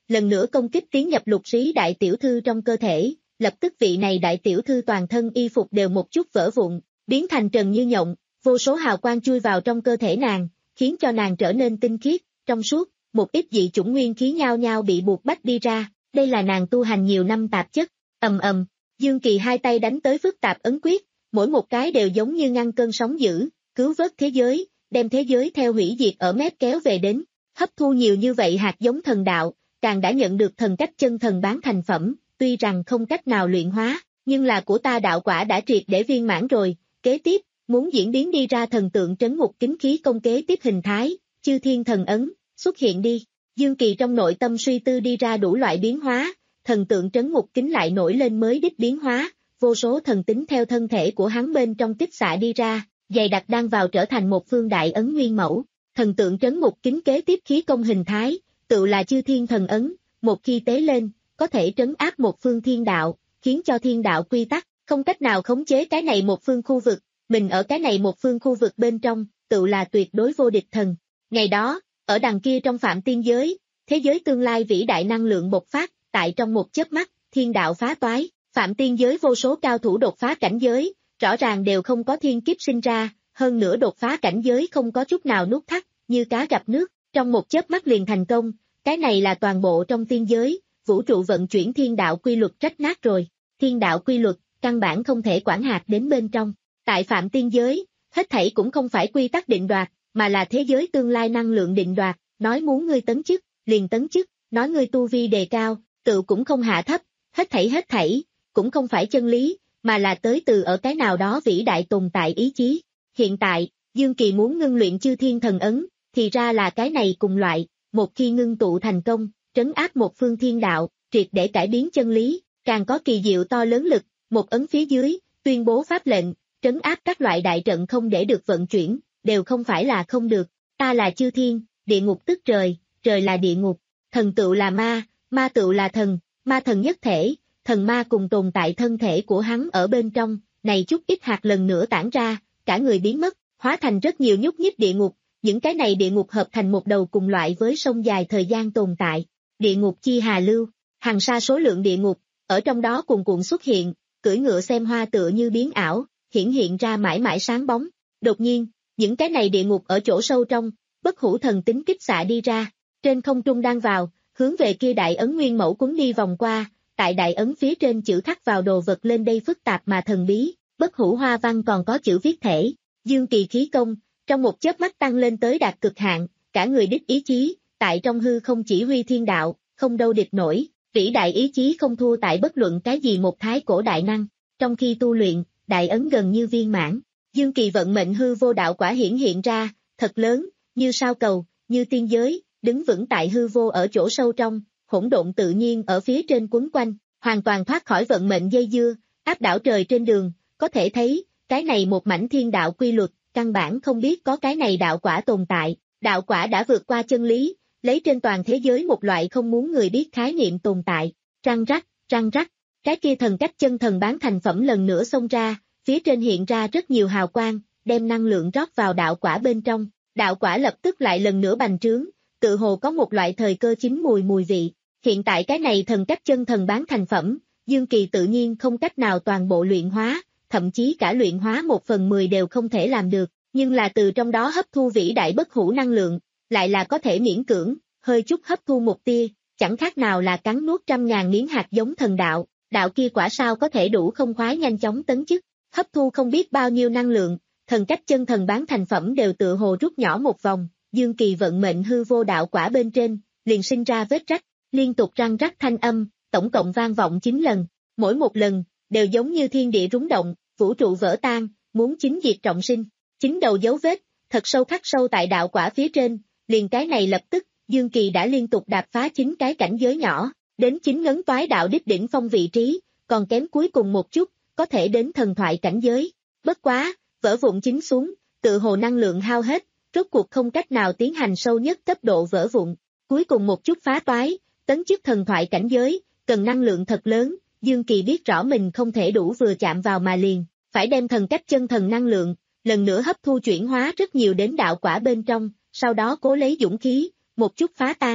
lần nữa công kích tiến nhập Lục Sĩ đại tiểu thư trong cơ thể, lập tức vị này đại tiểu thư toàn thân y phục đều một chút vỡ vụn, biến thành trần như nhộng, vô số hào quang chui vào trong cơ thể nàng, khiến cho nàng trở nên tinh khiết, trong suốt, một ít dị chủng nguyên khí nhao nhao bị buộc bách đi ra, đây là nàng tu hành nhiều năm tạp chất, ầm ầm, Dương Kỳ hai tay đánh tới phức tạp ấn quyết, mỗi một cái đều giống như ngăn cơn sóng dữ, cứu vớt thế giới, đem thế giới theo hủy diệt ở mép kéo về đến, hấp thu nhiều như vậy hạt giống thần đạo, càng đã nhận được thần cách chân thần bán thành phẩm, tuy rằng không cách nào luyện hóa, nhưng là của ta đạo quả đã triệt để viên mãn rồi, kế tiếp, muốn diễn biến đi ra thần tượng trấn ngục kính khí công kế tiếp hình thái, chư thiên thần ấn, xuất hiện đi, Dương Kỳ trong nội tâm suy tư đi ra đủ loại biến hóa, thần tượng trấn ngục kính lại nổi lên mới đích biến hóa, vô số thần tính theo thân thể của hắn bên trong kích xạ đi ra, dày đặc đang vào trở thành một phương đại ấn nguyên mẫu, thần tượng trấn ngục kính kế tiếp khí công hình thái, tự là chư thiên thần ấn, một khi tế lên, có thể trấn áp một phương thiên đạo, khiến cho thiên đạo quy tắc, không cách nào khống chế cái này một phương khu vực, mình ở cái này một phương khu vực bên trong, tự là tuyệt đối vô địch thần. Ngày đó, ở đằng kia trong phạm tiên giới, thế giới tương lai vĩ đại năng lượng bộc phát, tại trong một chớp mắt, thiên đạo phá toái, phạm tiên giới vô số cao thủ đột phá cảnh giới, rõ ràng đều không có thiên kiếp sinh ra, hơn nữa đột phá cảnh giới không có chút nào nút thắt, như cá gặp nước, trong một chớp mắt liền thành công, cái này là toàn bộ trong tiên giới, vũ trụ vận chuyển thiên đạo quy luật rách nát rồi, thiên đạo quy luật, căn bản không thể quản hạt đến bên trong, tại phạm tiên giới, hết thảy cũng không phải quy tắc định đoạt, mà là thế giới tương lai năng lượng định đoạt, nói muốn ngươi tấn chức, liền tấn chức, nói ngươi tu vi đề cao, tự cũng không hạ thấp, hết thảy hết thảy, cũng không phải chân lý, mà là tới từ ở cái nào đó vĩ đại tồn tại ý chí. Hiện tại, Dương Kỳ muốn ngưng luyện chư thiên thần ấn, thì ra là cái này cùng loại, một khi ngưng tụ thành công, trấn áp một phương thiên đạo, triệt để cải biến chân lý, càng có kỳ diệu to lớn lực, một ấn phía dưới, tuyên bố pháp lệnh, trấn áp các loại đại trận không để được vận chuyển, đều không phải là không được, ta là chư thiên, địa ngục tức trời, trời là địa ngục, thần tựu là ma, ma tựu là thần, ma thần nhất thể, thần ma cùng tồn tại thân thể của hắn ở bên trong, này chút ít hạt lần nữa tản ra, cả người biến mất, hóa thành rất nhiều nhúc nhích địa ngục, những cái này địa ngục hợp thành một đầu cùng loại với sông dài thời gian tồn tại, địa ngục chi hà lưu, hàng sa số lượng địa ngục, ở trong đó cuồn cuộn xuất hiện, cưỡi ngựa xem hoa tựa như biến ảo, hiển hiện ra mãi mãi sáng bóng, đột nhiên, những cái này địa ngục ở chỗ sâu trong, bất hủ thần tính kích xạ đi ra, trên không trung đang vào, hướng về kia đại ấn nguyên mẫu cuốn đi vòng qua, tại đại ấn phía trên chữ khắc vào đồ vật lên đây phức tạp mà thần bí, bất hủ hoa văn còn có chữ viết thể, Dương Kỳ khí công, trong một chớp mắt tăng lên tới đạt cực hạn, cả người đích ý chí, tại trong hư không chỉ huy thiên đạo, không đâu địch nổi, vĩ đại ý chí không thua tại bất luận cái gì một thái cổ đại năng, trong khi tu luyện, đại ấn gần như viên mãn, Dương Kỳ vận mệnh hư vô đạo quả hiển hiện ra, thật lớn, như sao cầu, như tiên giới, đứng vững tại hư vô ở chỗ sâu trong, hỗn độn tự nhiên ở phía trên quấn quanh, hoàn toàn thoát khỏi vận mệnh dây dưa, áp đảo trời trên đường, có thể thấy, cái này một mảnh thiên đạo quy luật, căn bản không biết có cái này đạo quả tồn tại, đạo quả đã vượt qua chân lý, lấy trên toàn thế giới một loại không muốn người biết khái niệm tồn tại, răng rắc, răng rắc, cái kia thần cách chân thần bán thành phẩm lần nữa xông ra, phía trên hiện ra rất nhiều hào quang, đem năng lượng rót vào đạo quả bên trong, đạo quả lập tức lại lần nữa bành trướng, tự hồ có một loại thời cơ chín mùi mùi vị, hiện tại cái này thần cách chân thần bán thành phẩm, Dương Kỳ tự nhiên không cách nào toàn bộ luyện hóa, thậm chí cả luyện hóa một phần mười đều không thể làm được, nhưng là từ trong đó hấp thu vĩ đại bất hủ năng lượng, lại là có thể miễn cưỡng, hơi chút hấp thu một tia, chẳng khác nào là cắn nuốt trăm ngàn miếng hạt giống thần đạo, đạo kia quả sao có thể đủ không khoái nhanh chóng tấn chức, hấp thu không biết bao nhiêu năng lượng, thần cách chân thần bán thành phẩm đều tự hồ rút nhỏ một vòng, Dương Kỳ vận mệnh hư vô đạo quả bên trên, liền sinh ra vết rách, liên tục răng rắc thanh âm, tổng cộng vang vọng chín lần, mỗi một lần, đều giống như thiên địa rúng động, vũ trụ vỡ tan, muốn chính diệt trọng sinh, chín đầu dấu vết, thật sâu khắc sâu tại đạo quả phía trên, liền cái này lập tức, Dương Kỳ đã liên tục đạp phá chín cái cảnh giới nhỏ, đến chín ngấn toái đạo đích đỉnh phong vị trí, còn kém cuối cùng một chút, có thể đến thần thoại cảnh giới, bất quá, vỡ vụn chín xuống, tự hồ năng lượng hao hết, rốt cuộc không cách nào tiến hành sâu nhất cấp độ vỡ vụn, cuối cùng một chút phá toái, tấn chức thần thoại cảnh giới, cần năng lượng thật lớn, Dương Kỳ biết rõ mình không thể đủ vừa chạm vào mà liền, phải đem thần cách chân thần năng lượng, lần nữa hấp thu chuyển hóa rất nhiều đến đạo quả bên trong, sau đó cố lấy dũng khí, một chút phá tan,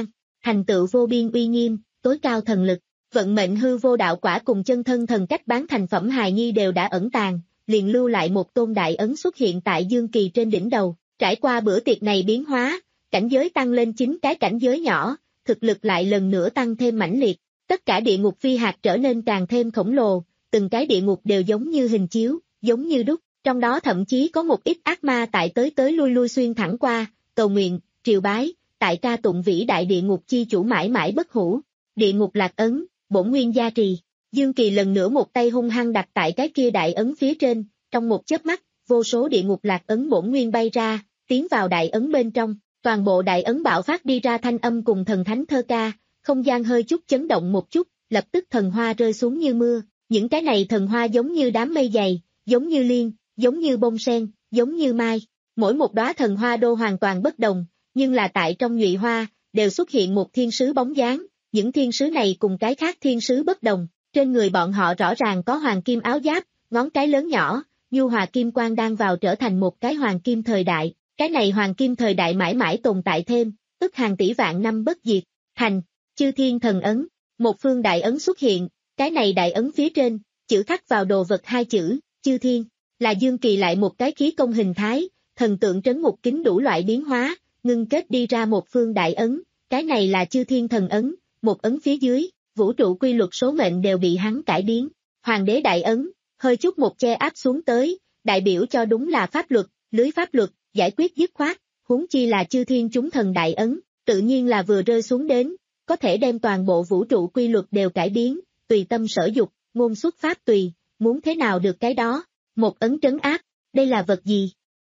thành tựu vô biên uy nghiêm, tối cao thần lực. Vận mệnh hư vô đạo quả cùng chân thân thần cách bán thành phẩm hài nhi đều đã ẩn tàng, liền lưu lại một tôn đại ấn xuất hiện tại Dương Kỳ trên đỉnh đầu. Trải qua bữa tiệc này biến hóa, cảnh giới tăng lên chín cái cảnh giới nhỏ, thực lực lại lần nữa tăng thêm mãnh liệt. Tất cả địa ngục phi hạt trở nên càng thêm khổng lồ, từng cái địa ngục đều giống như hình chiếu, giống như đúc, trong đó thậm chí có một ít ác ma tại tới tới lui lui xuyên thẳng qua, cầu nguyện, triều bái, tại ca tụng vĩ đại địa ngục chi chủ mãi mãi bất hủ. Địa ngục lạc ấn, bổn nguyên gia trì. Dương Kỳ lần nữa một tay hung hăng đặt tại cái kia đại ấn phía trên, trong một chớp mắt, vô số địa ngục lạc ấn bổn nguyên bay ra, tiến vào đại ấn bên trong, toàn bộ đại ấn bạo phát đi ra thanh âm cùng thần thánh thơ ca, không gian hơi chút chấn động một chút, lập tức thần hoa rơi xuống như mưa, những cái này thần hoa giống như đám mây dày, giống như liên, giống như bông sen, giống như mai, mỗi một đóa thần hoa đô hoàn toàn bất đồng, nhưng là tại trong nhụy hoa, đều xuất hiện một thiên sứ bóng dáng, những thiên sứ này cùng cái khác thiên sứ bất đồng, trên người bọn họ rõ ràng có hoàng kim áo giáp, ngón cái lớn nhỏ, nhu hòa kim quang đang vào trở thành một cái hoàng kim thời đại, cái này hoàng kim thời đại mãi mãi tồn tại thêm, ức hàng tỷ vạn năm bất diệt, thành, chư thiên thần ấn, một phương đại ấn xuất hiện, cái này đại ấn phía trên, chữ khắc vào đồ vật hai chữ, chư thiên, là Dương Kỳ lại một cái khí công hình thái, thần tượng trấn ngục kính đủ loại biến hóa, ngưng kết đi ra một phương đại ấn, cái này là chư thiên thần ấn, một ấn phía dưới, vũ trụ quy luật số mệnh đều bị hắn cải biến, hoàng đế đại ấn, hơi chút một che áp xuống tới, đại biểu cho đúng là pháp luật, lưới pháp luật, giải quyết dứt khoát, huống chi là chư thiên chúng thần đại ấn, tự nhiên là vừa rơi xuống đến, có thể đem toàn bộ vũ trụ quy luật đều cải biến, tùy tâm sở dục, ngôn xuất pháp tùy, muốn thế nào được cái đó, một ấn trấn áp, đây là vật gì?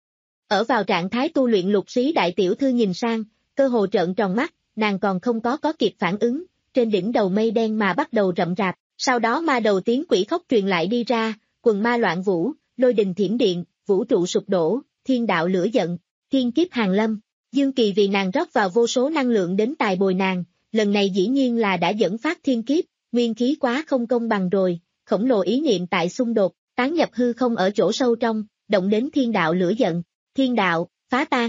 Ở vào trạng thái tu luyện Lục Sĩ đại tiểu thư nhìn sang, cơ hồ trợn tròn mắt, nàng còn không có có kịp phản ứng, trên đỉnh đầu mây đen mà bắt đầu rậm rạp, sau đó ma đầu tiếng quỷ khóc truyền lại đi ra, quần ma loạn vũ, lôi đình thiểm điện, vũ trụ sụp đổ, thiên đạo lửa giận, thiên kiếp hàng lâm. Dương Kỳ vì nàng rót vào vô số năng lượng đến tài bồi nàng, lần này dĩ nhiên là đã dẫn phát thiên kiếp, nguyên khí quá không công bằng rồi, khổng lồ ý niệm tại xung đột, tán nhập hư không ở chỗ sâu trong, động đến thiên đạo lửa giận, thiên đạo, phá tan.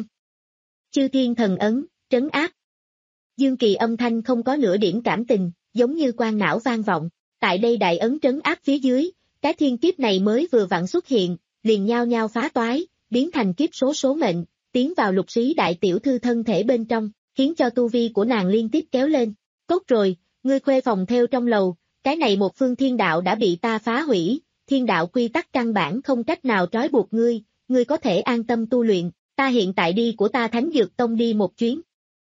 Chư thiên thần ấn, trấn áp. Dương Kỳ âm thanh không có nửa điểm cảm tình, giống như quan não vang vọng, tại đây đại ấn trấn áp phía dưới, cái thiên kiếp này mới vừa vặn xuất hiện, liền nhao nhao phá toái, biến thành kiếp số số mệnh, tiến vào Lục Sĩ đại tiểu thư thân thể bên trong, khiến cho tu vi của nàng liên tiếp kéo lên. Tốt rồi, ngươi khuê phòng theo trong lầu, cái này một phương thiên đạo đã bị ta phá hủy, thiên đạo quy tắc căn bản không cách nào trói buộc ngươi, ngươi có thể an tâm tu luyện, ta hiện tại đi của ta Thánh Dược Tông đi một chuyến.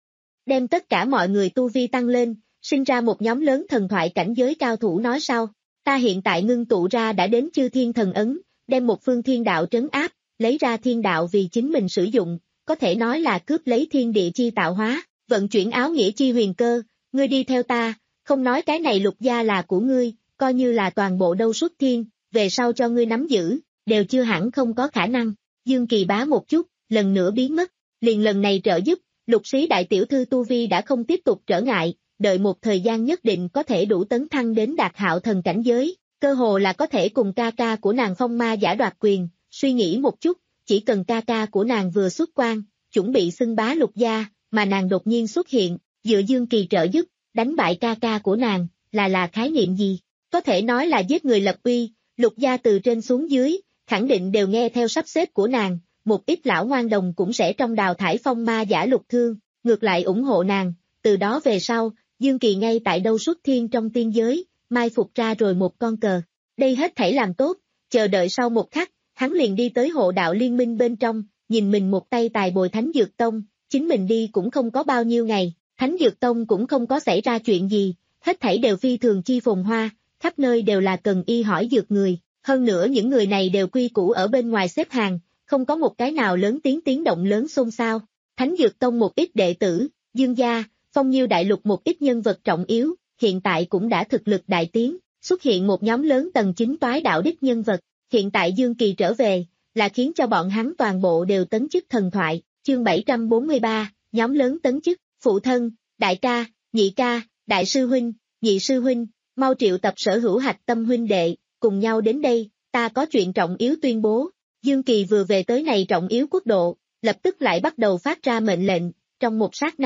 Đem tất cả mọi người tu vi tăng lên, sinh ra một nhóm lớn thần thoại cảnh giới cao thủ nói sau, ta hiện tại ngưng tụ ra đã đến chư thiên thần ấn, đem một phương thiên đạo trấn áp, lấy ra thiên đạo vì chính mình sử dụng, có thể nói là cướp lấy thiên địa chi tạo hóa, vận chuyển áo nghĩa chi huyền cơ, ngươi đi theo ta, không nói cái này Lục gia là của ngươi, coi như là toàn bộ đâu xuất thiên, về sau cho ngươi nắm giữ, đều chưa hẳn không có khả năng. Dương Kỳ bá một chút, lần nữa biến mất, liền lần này trợ giúp, Lục Sĩ đại tiểu thư tu vi đã không tiếp tục trở ngại, đợi một thời gian nhất định có thể đủ tấn thăng đến đạt hạo thần cảnh giới, cơ hồ là có thể cùng ca ca của nàng Phong Ma giả đoạt quyền, suy nghĩ một chút, chỉ cần ca ca của nàng vừa xuất quan, chuẩn bị xưng bá Lục gia, mà nàng đột nhiên xuất hiện, dựa Dương Kỳ trợ giúp, đánh bại ca ca của nàng, là là khái niệm gì? Có thể nói là giết người lập uy, Lục gia từ trên xuống dưới, khẳng định đều nghe theo sắp xếp của nàng, một ít lão ngoan đồng cũng sẽ trong đào thải Phong Ma giả Lục Thương, ngược lại ủng hộ nàng, từ đó về sau, Dương Kỳ ngay tại đâu xuất thiên trong tiên giới, mai phục ra rồi một con cờ. Đây hết thảy làm tốt, chờ đợi sau một khắc, hắn liền đi tới hộ đạo liên minh bên trong, nhìn mình một tay tài bồi Thánh Dược Tông, chính mình đi cũng không có bao nhiêu ngày, Thánh Dược Tông cũng không có xảy ra chuyện gì, hết thảy đều phi thường chi phồn hoa, khắp nơi đều là cần y hỏi dược người, hơn nữa những người này đều quy củ ở bên ngoài xếp hàng, không có một cái nào lớn tiếng tiếng động lớn xôn xao. Thánh Dược Tông một ít đệ tử, Dương gia, Phong Nhiêu đại lục một ít nhân vật trọng yếu, hiện tại cũng đã thực lực đại tiến, xuất hiện một nhóm lớn tầng chính toái đạo đích nhân vật, hiện tại Dương Kỳ trở về, là khiến cho bọn hắn toàn bộ đều tấn chức thần thoại, chương bảy trăm bốn mươi ba, nhóm lớn tấn chức, phụ thân, đại ca, nhị ca, đại sư huynh, nhị sư huynh, mau triệu tập sở hữu hạch tâm huynh đệ, cùng nhau đến đây, ta có chuyện trọng yếu tuyên bố. Dương Kỳ vừa về tới này trọng yếu quốc độ, lập tức lại bắt đầu phát ra mệnh lệnh, trong một sát na,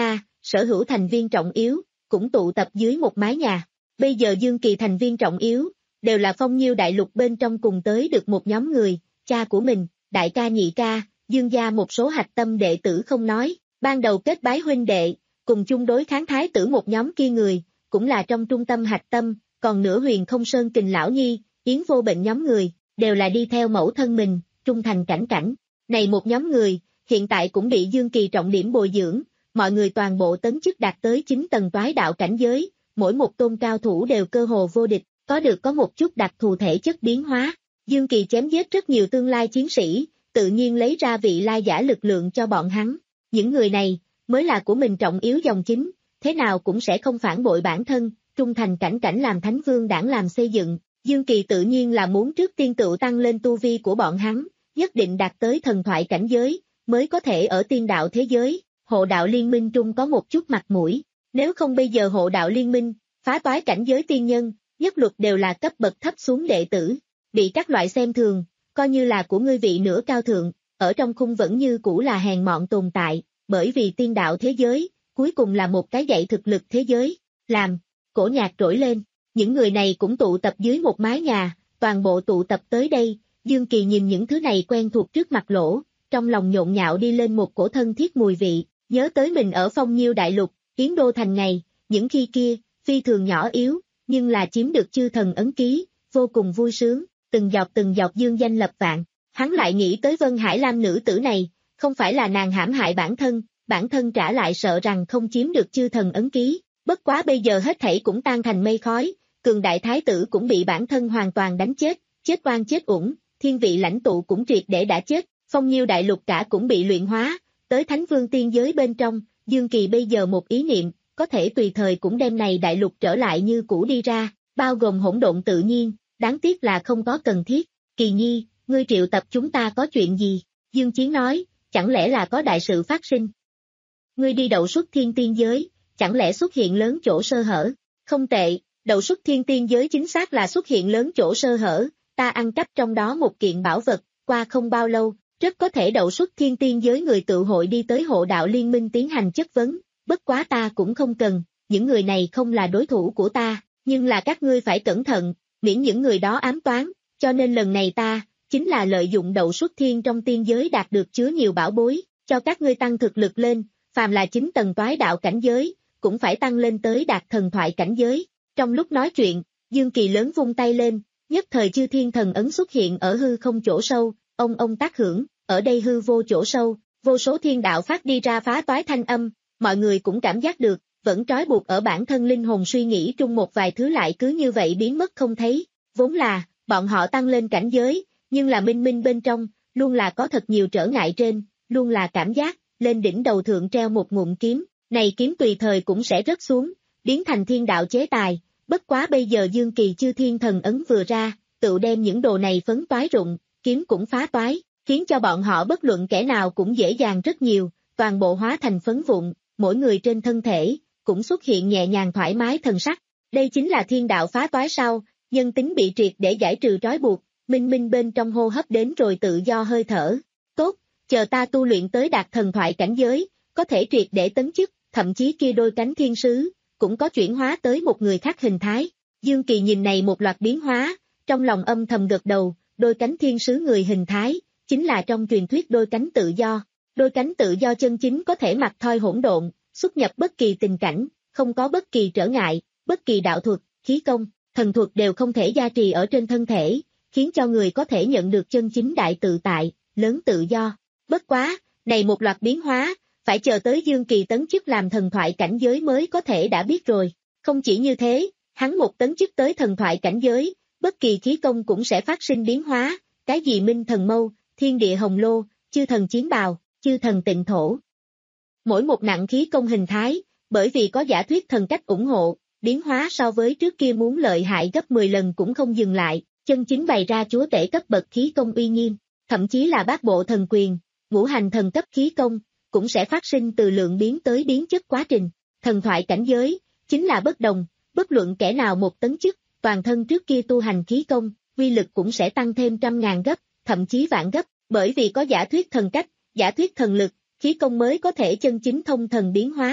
sở hữu thành viên trọng yếu, cũng tụ tập dưới một mái nhà. Bây giờ Dương Kỳ thành viên trọng yếu, đều là Phong Nhiêu đại lục bên trong cùng tới được một nhóm người, cha của mình, đại ca nhị ca, Dương gia một số hạch tâm đệ tử không nói, ban đầu kết bái huynh đệ, cùng chung đối kháng thái tử một nhóm kia người, cũng là trong trung tâm hạch tâm, còn nửa Huyền Không Sơn Kình lão nhi, Yến Vô Bệnh nhóm người, đều là đi theo mẫu thân mình, trung thành cảnh cảnh. Này một nhóm người, hiện tại cũng bị Dương Kỳ trọng điểm bồi dưỡng, mọi người toàn bộ tấn chức đạt tới chín tầng toái đạo cảnh giới, mỗi một tôn cao thủ đều cơ hồ vô địch, có được có một chút đặc thù thể chất biến hóa. Dương Kỳ chém giết rất nhiều tương lai chiến sĩ, tự nhiên lấy ra vị lai giả lực lượng cho bọn hắn. Những người này, mới là của mình trọng yếu dòng chính, thế nào cũng sẽ không phản bội bản thân, trung thành cảnh cảnh làm Thánh Vương đảng làm xây dựng. Dương Kỳ tự nhiên là muốn trước tiên tự tăng lên tu vi của bọn hắn, nhất định đạt tới thần thoại cảnh giới, mới có thể ở tiên đạo thế giới, hộ đạo liên minh trung có một chút mặt mũi. Nếu không bây giờ hộ đạo liên minh, phá toái cảnh giới tiên nhân, nhất luật đều là cấp bậc thấp xuống đệ tử, bị các loại xem thường, coi như là của ngươi vị nửa cao thượng, ở trong khung vẫn như cũ là hèn mọn tồn tại, bởi vì tiên đạo thế giới, cuối cùng là một cái dạy thực lực thế giới, làm, cổ nhạc trỗi lên, những người này cũng tụ tập dưới một mái nhà, toàn bộ tụ tập tới đây, Dương Kỳ nhìn những thứ này quen thuộc trước mặt lỗ, trong lòng nhộn nhạo đi lên một cổ thân thiết mùi vị, nhớ tới mình ở Phong Nhiêu đại lục, Yến Đô thành ngày, những khi kia, phi thường nhỏ yếu, nhưng là chiếm được chư thần ấn ký, vô cùng vui sướng, từng giọt từng giọt dương danh lập vạn. Hắn lại nghĩ tới Vân Hải Lam nữ tử này, không phải là nàng hãm hại bản thân, bản thân trả lại sợ rằng không chiếm được chư thần ấn ký, bất quá bây giờ hết thảy cũng tan thành mây khói, cường đại thái tử cũng bị bản thân hoàn toàn đánh chết, chết oan chết uổng, thiên vị lãnh tụ cũng triệt để đã chết, Phong Nhiêu đại lục cả cũng bị luyện hóa, tới Thánh Vương tiên giới bên trong, Dương Kỳ bây giờ một ý niệm, có thể tùy thời cũng đem này đại lục trở lại như cũ đi ra, bao gồm hỗn độn tự nhiên, đáng tiếc là không có cần thiết. Kỳ Nhi, ngươi triệu tập chúng ta có chuyện gì? Dương Chiến nói, chẳng lẽ là có đại sự phát sinh? Ngươi đi đậu xuất thiên tiên giới, chẳng lẽ xuất hiện lớn chỗ sơ hở? Không tệ, đậu xuất thiên tiên giới chính xác là xuất hiện lớn chỗ sơ hở, ta ăn cắp trong đó một kiện bảo vật, qua không bao lâu, rất có thể đậu xuất thiên tiên giới người tự hội đi tới hộ đạo liên minh tiến hành chất vấn, bất quá ta cũng không cần, những người này không là đối thủ của ta, nhưng là các ngươi phải cẩn thận, miễn những người đó ám toán, cho nên lần này ta, chính là lợi dụng đậu xuất thiên trong tiên giới đạt được chứa nhiều bảo bối, cho các ngươi tăng thực lực lên, phàm là chín tầng toái đạo cảnh giới, cũng phải tăng lên tới đạt thần thoại cảnh giới. Trong lúc nói chuyện, Dương Kỳ lớn vung tay lên, nhất thời chư thiên thần ấn xuất hiện ở hư không chỗ sâu, ông ông tác hưởng, ở đây hư vô chỗ sâu, vô số thiên đạo phát đi ra phá toái thanh âm, mọi người cũng cảm giác được, vẫn trói buộc ở bản thân linh hồn suy nghĩ trung một vài thứ lại cứ như vậy biến mất không thấy, vốn là, bọn họ tăng lên cảnh giới, nhưng là minh minh bên trong, luôn là có thật nhiều trở ngại trên, luôn là cảm giác, lên đỉnh đầu thượng treo một ngụm kiếm, này kiếm tùy thời cũng sẽ rớt xuống, biến thành thiên đạo chế tài, bất quá bây giờ Dương Kỳ chư thiên thần ấn vừa ra, tự đem những đồ này phấn toái rụng, kiếm cũng phá toái, khiến cho bọn họ bất luận kẻ nào cũng dễ dàng rất nhiều, toàn bộ hóa thành phấn vụn, mỗi người trên thân thể, cũng xuất hiện nhẹ nhàng thoải mái thần sắc, đây chính là thiên đạo phá toái sau, nhân tính bị triệt để giải trừ trói buộc, minh minh bên trong hô hấp đến rồi tự do hơi thở, tốt, chờ ta tu luyện tới đạt thần thoại cảnh giới, có thể triệt để tấn chức, thậm chí kia đôi cánh thiên sứ, cũng có chuyển hóa tới một người khác hình thái. Dương Kỳ nhìn này một loạt biến hóa, trong lòng âm thầm gật đầu, đôi cánh thiên sứ người hình thái, chính là trong truyền thuyết đôi cánh tự do. Đôi cánh tự do chân chính có thể mặc thoi hỗn độn, xuất nhập bất kỳ tình cảnh, không có bất kỳ trở ngại, bất kỳ đạo thuật, khí công, thần thuật đều không thể gia trì ở trên thân thể, khiến cho người có thể nhận được chân chính đại tự tại, lớn tự do. Bất quá, này một loạt biến hóa, phải chờ tới Dương Kỳ tấn chức làm thần thoại cảnh giới mới có thể đã biết rồi. Không chỉ như thế, hắn một tấn chức tới thần thoại cảnh giới, bất kỳ khí công cũng sẽ phát sinh biến hóa, cái gì minh thần mâu, thiên địa hồng lô, chư thần chiến bào, chư thần tịnh thổ. Mỗi một nặng khí công hình thái, bởi vì có giả thuyết thần cách ủng hộ, biến hóa so với trước kia muốn lợi hại gấp mười lần cũng không dừng lại, chân chính bày ra chúa tể cấp bậc khí công uy nghiêm, thậm chí là bát bộ thần quyền, ngũ hành thần cấp khí công, cũng sẽ phát sinh từ lượng biến tới biến chất quá trình. Thần thoại cảnh giới, chính là bất đồng, bất luận kẻ nào một tấn chức, toàn thân trước kia tu hành khí công, uy lực cũng sẽ tăng thêm trăm ngàn gấp, thậm chí vạn gấp, bởi vì có giả thuyết thần cách, giả thuyết thần lực, khí công mới có thể chân chính thông thần biến hóa.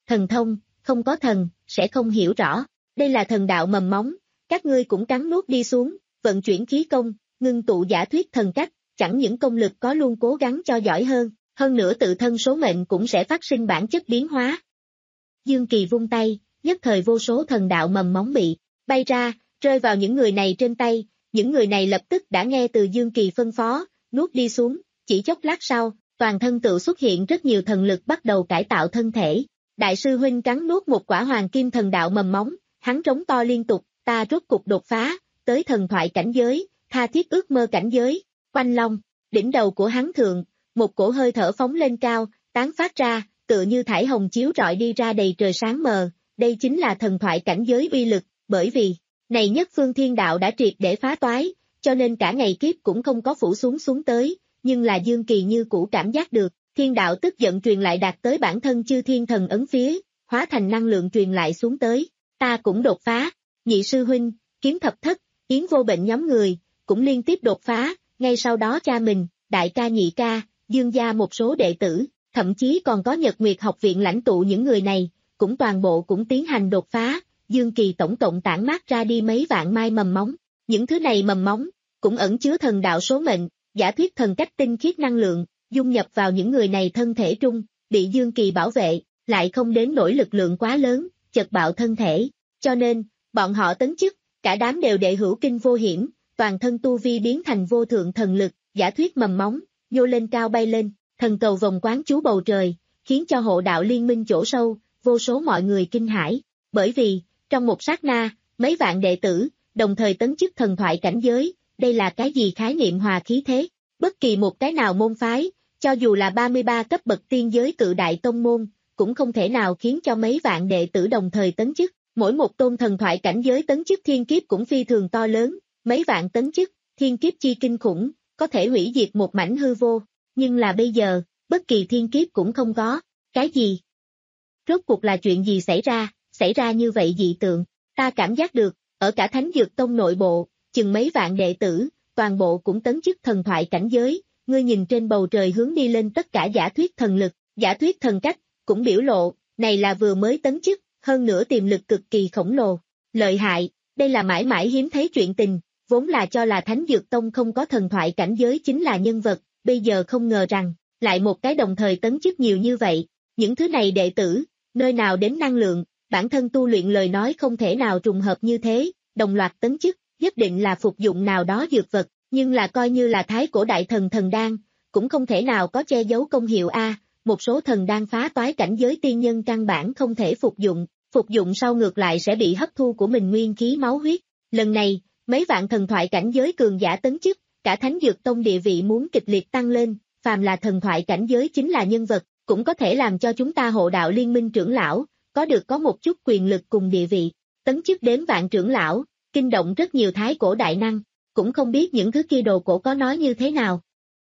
thần thông, không có thần, sẽ không hiểu rõ. Đây là thần đạo mầm móng, các ngươi cũng cắn nuốt đi xuống, vận chuyển khí công, ngưng tụ giả thuyết thần cách, chẳng những công lực có luôn cố gắng cho giỏi hơn, hơn nữa tự thân số mệnh cũng sẽ phát sinh bản chất biến hóa. Dương Kỳ vung tay, nhất thời vô số thần đạo mầm móng bị bay ra, rơi vào những người này trên tay, những người này lập tức đã nghe từ Dương Kỳ phân phó, nuốt đi xuống, chỉ chốc lát sau, toàn thân tự xuất hiện rất nhiều thần lực bắt đầu cải tạo thân thể. Đại sư huynh cắn nuốt một quả hoàng kim thần đạo mầm móng, hắn trống to liên tục, ta rốt cục đột phá, tới thần thoại cảnh giới, tha thiết ước mơ cảnh giới. Oanh long, đỉnh đầu của hắn thượng, một cổ hơi thở phóng lên cao, tán phát ra, tựa như thải hồng chiếu rọi đi ra đầy trời sáng mờ, đây chính là thần thoại cảnh giới uy lực, bởi vì, này nhất phương thiên đạo đã triệt để phá toái, cho nên cả ngày kiếp cũng không có phủ xuống xuống tới, nhưng là Dương Kỳ như cũ cảm giác được, thiên đạo tức giận truyền lại đạt tới bản thân chư thiên thần ấn phía, hóa thành năng lượng truyền lại xuống tới, ta cũng đột phá, nhị sư huynh, kiếm thập thất, yến vô bệnh nhóm người, cũng liên tiếp đột phá, ngay sau đó cha mình, đại ca nhị ca, Dương gia một số đệ tử, thậm chí còn có Nhật Nguyệt học viện lãnh tụ những người này, cũng toàn bộ cũng tiến hành đột phá, Dương Kỳ tổng cộng tản mát ra đi mấy vạn mai mầm móng, những thứ này mầm móng, cũng ẩn chứa thần đạo số mệnh, giả thuyết thần cách tinh khiết năng lượng, dung nhập vào những người này thân thể trung, bị Dương Kỳ bảo vệ, lại không đến nỗi lực lượng quá lớn, chật bạo thân thể, cho nên, bọn họ tấn chức, cả đám đều đệ hữu kinh vô hiểm, toàn thân tu vi biến thành vô thượng thần lực, giả thuyết mầm móng, nhô lên cao bay lên, thần cầu vòng quán chú bầu trời, khiến cho hộ đạo liên minh chỗ sâu, vô số mọi người kinh hãi, bởi vì, trong một sát na, mấy vạn đệ tử, đồng thời tấn chức thần thoại cảnh giới, đây là cái gì khái niệm hòa khí thế, bất kỳ một cái nào môn phái, cho dù là ba mươi ba cấp bậc tiên giới cự đại tông môn, cũng không thể nào khiến cho mấy vạn đệ tử đồng thời tấn chức, mỗi một tôn thần thoại cảnh giới tấn chức thiên kiếp cũng phi thường to lớn, mấy vạn tấn chức, thiên kiếp chi kinh khủng, có thể hủy diệt một mảnh hư vô, nhưng là bây giờ, bất kỳ thiên kiếp cũng không có, cái gì? Rốt cuộc là chuyện gì xảy ra, xảy ra như vậy dị tượng, ta cảm giác được, ở cả Thánh Dược Tông nội bộ, chừng mấy vạn đệ tử, toàn bộ cũng tấn chức thần thoại cảnh giới, ngươi nhìn trên bầu trời hướng đi lên tất cả giả thuyết thần lực, giả thuyết thần cách, cũng biểu lộ, này là vừa mới tấn chức, hơn nữa tiềm lực cực kỳ khổng lồ, lợi hại, đây là mãi mãi hiếm thấy chuyện tình, vốn là cho là Thánh Dược Tông không có thần thoại cảnh giới chính là nhân vật, bây giờ không ngờ rằng, lại một cái đồng thời tấn chức nhiều như vậy, những thứ này đệ tử, nơi nào đến năng lượng, bản thân tu luyện lời nói không thể nào trùng hợp như thế, đồng loạt tấn chức, nhất định là phục dụng nào đó dược vật, nhưng là coi như là thái cổ đại thần thần đan, cũng không thể nào có che giấu công hiệu A, một số thần đan phá toái cảnh giới tiên nhân căn bản không thể phục dụng, phục dụng sau ngược lại sẽ bị hấp thu của mình nguyên khí máu huyết, lần này, mấy vạn thần thoại cảnh giới cường giả tấn chức, cả Thánh Dược Tông địa vị muốn kịch liệt tăng lên, phàm là thần thoại cảnh giới chính là nhân vật, cũng có thể làm cho chúng ta hộ đạo liên minh trưởng lão, có được có một chút quyền lực cùng địa vị, tấn chức đến vạn trưởng lão, kinh động rất nhiều thái cổ đại năng, cũng không biết những thứ kia đồ cổ có nói như thế nào.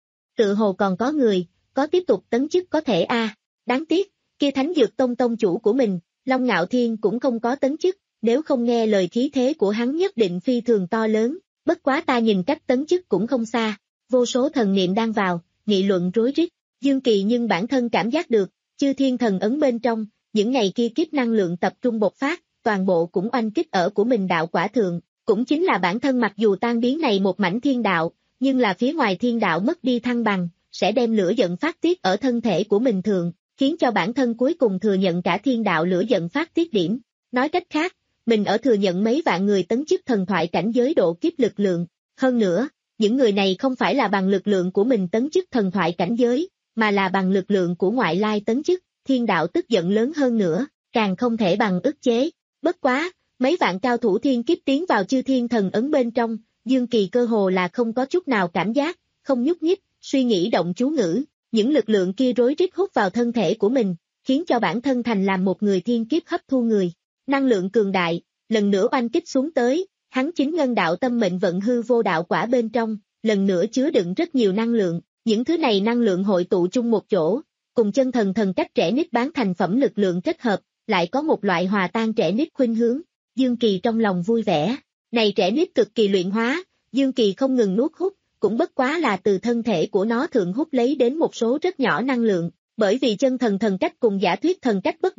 Tự hồ còn có người, có tiếp tục tấn chức có thể a, đáng tiếc, kia Thánh Dược Tông tông chủ của mình, Long Ngạo Thiên cũng không có tấn chức, nếu không nghe lời khí thế của hắn nhất định phi thường to lớn, bất quá ta nhìn cách tấn chức cũng không xa, vô số thần niệm đang vào, nghị luận rối rít, Dương Kỳ nhưng bản thân cảm giác được, chư thiên thần ấn bên trong, những ngày kia kiếp năng lượng tập trung bộc phát, toàn bộ cũng oanh kích ở của mình đạo quả thượng, cũng chính là bản thân mặc dù tan biến này một mảnh thiên đạo, nhưng là phía ngoài thiên đạo mất đi thăng bằng, sẽ đem lửa giận phát tiết ở thân thể của mình thượng, khiến cho bản thân cuối cùng thừa nhận cả thiên đạo lửa giận phát tiết điểm. Nói cách khác, mình ở thừa nhận mấy vạn người tấn chức thần thoại cảnh giới độ kiếp lực lượng, hơn nữa, những người này không phải là bằng lực lượng của mình tấn chức thần thoại cảnh giới, mà là bằng lực lượng của ngoại lai tấn chức, thiên đạo tức giận lớn hơn nữa, càng không thể bằng ức chế. Bất quá, mấy vạn cao thủ thiên kiếp tiến vào chư thiên thần ấn bên trong, Dương Kỳ cơ hồ là không có chút nào cảm giác, không nhúc nhích, suy nghĩ động chú ngữ, những lực lượng kia rối rít hút vào thân thể của mình, khiến cho bản thân thành làm một người thiên kiếp hấp thu người. Năng lượng cường đại, lần nữa oanh kích xuống tới, hắn chính ngân đạo tâm mệnh vận hư vô đạo quả bên trong, lần nữa chứa đựng rất nhiều năng lượng, những thứ này năng lượng hội tụ chung một chỗ, cùng chân thần thần cách trẻ nít bán thành phẩm lực lượng kết hợp, lại có một loại hòa tan trẻ nít khuynh hướng, Dương Kỳ trong lòng vui vẻ, này trẻ nít cực kỳ luyện hóa, Dương Kỳ không ngừng nuốt hút, cũng bất quá là từ thân thể của nó thượng hút lấy đến một số rất nhỏ năng lượng, bởi vì chân thần thần cách cùng giả thuyết thần cách bất đồng,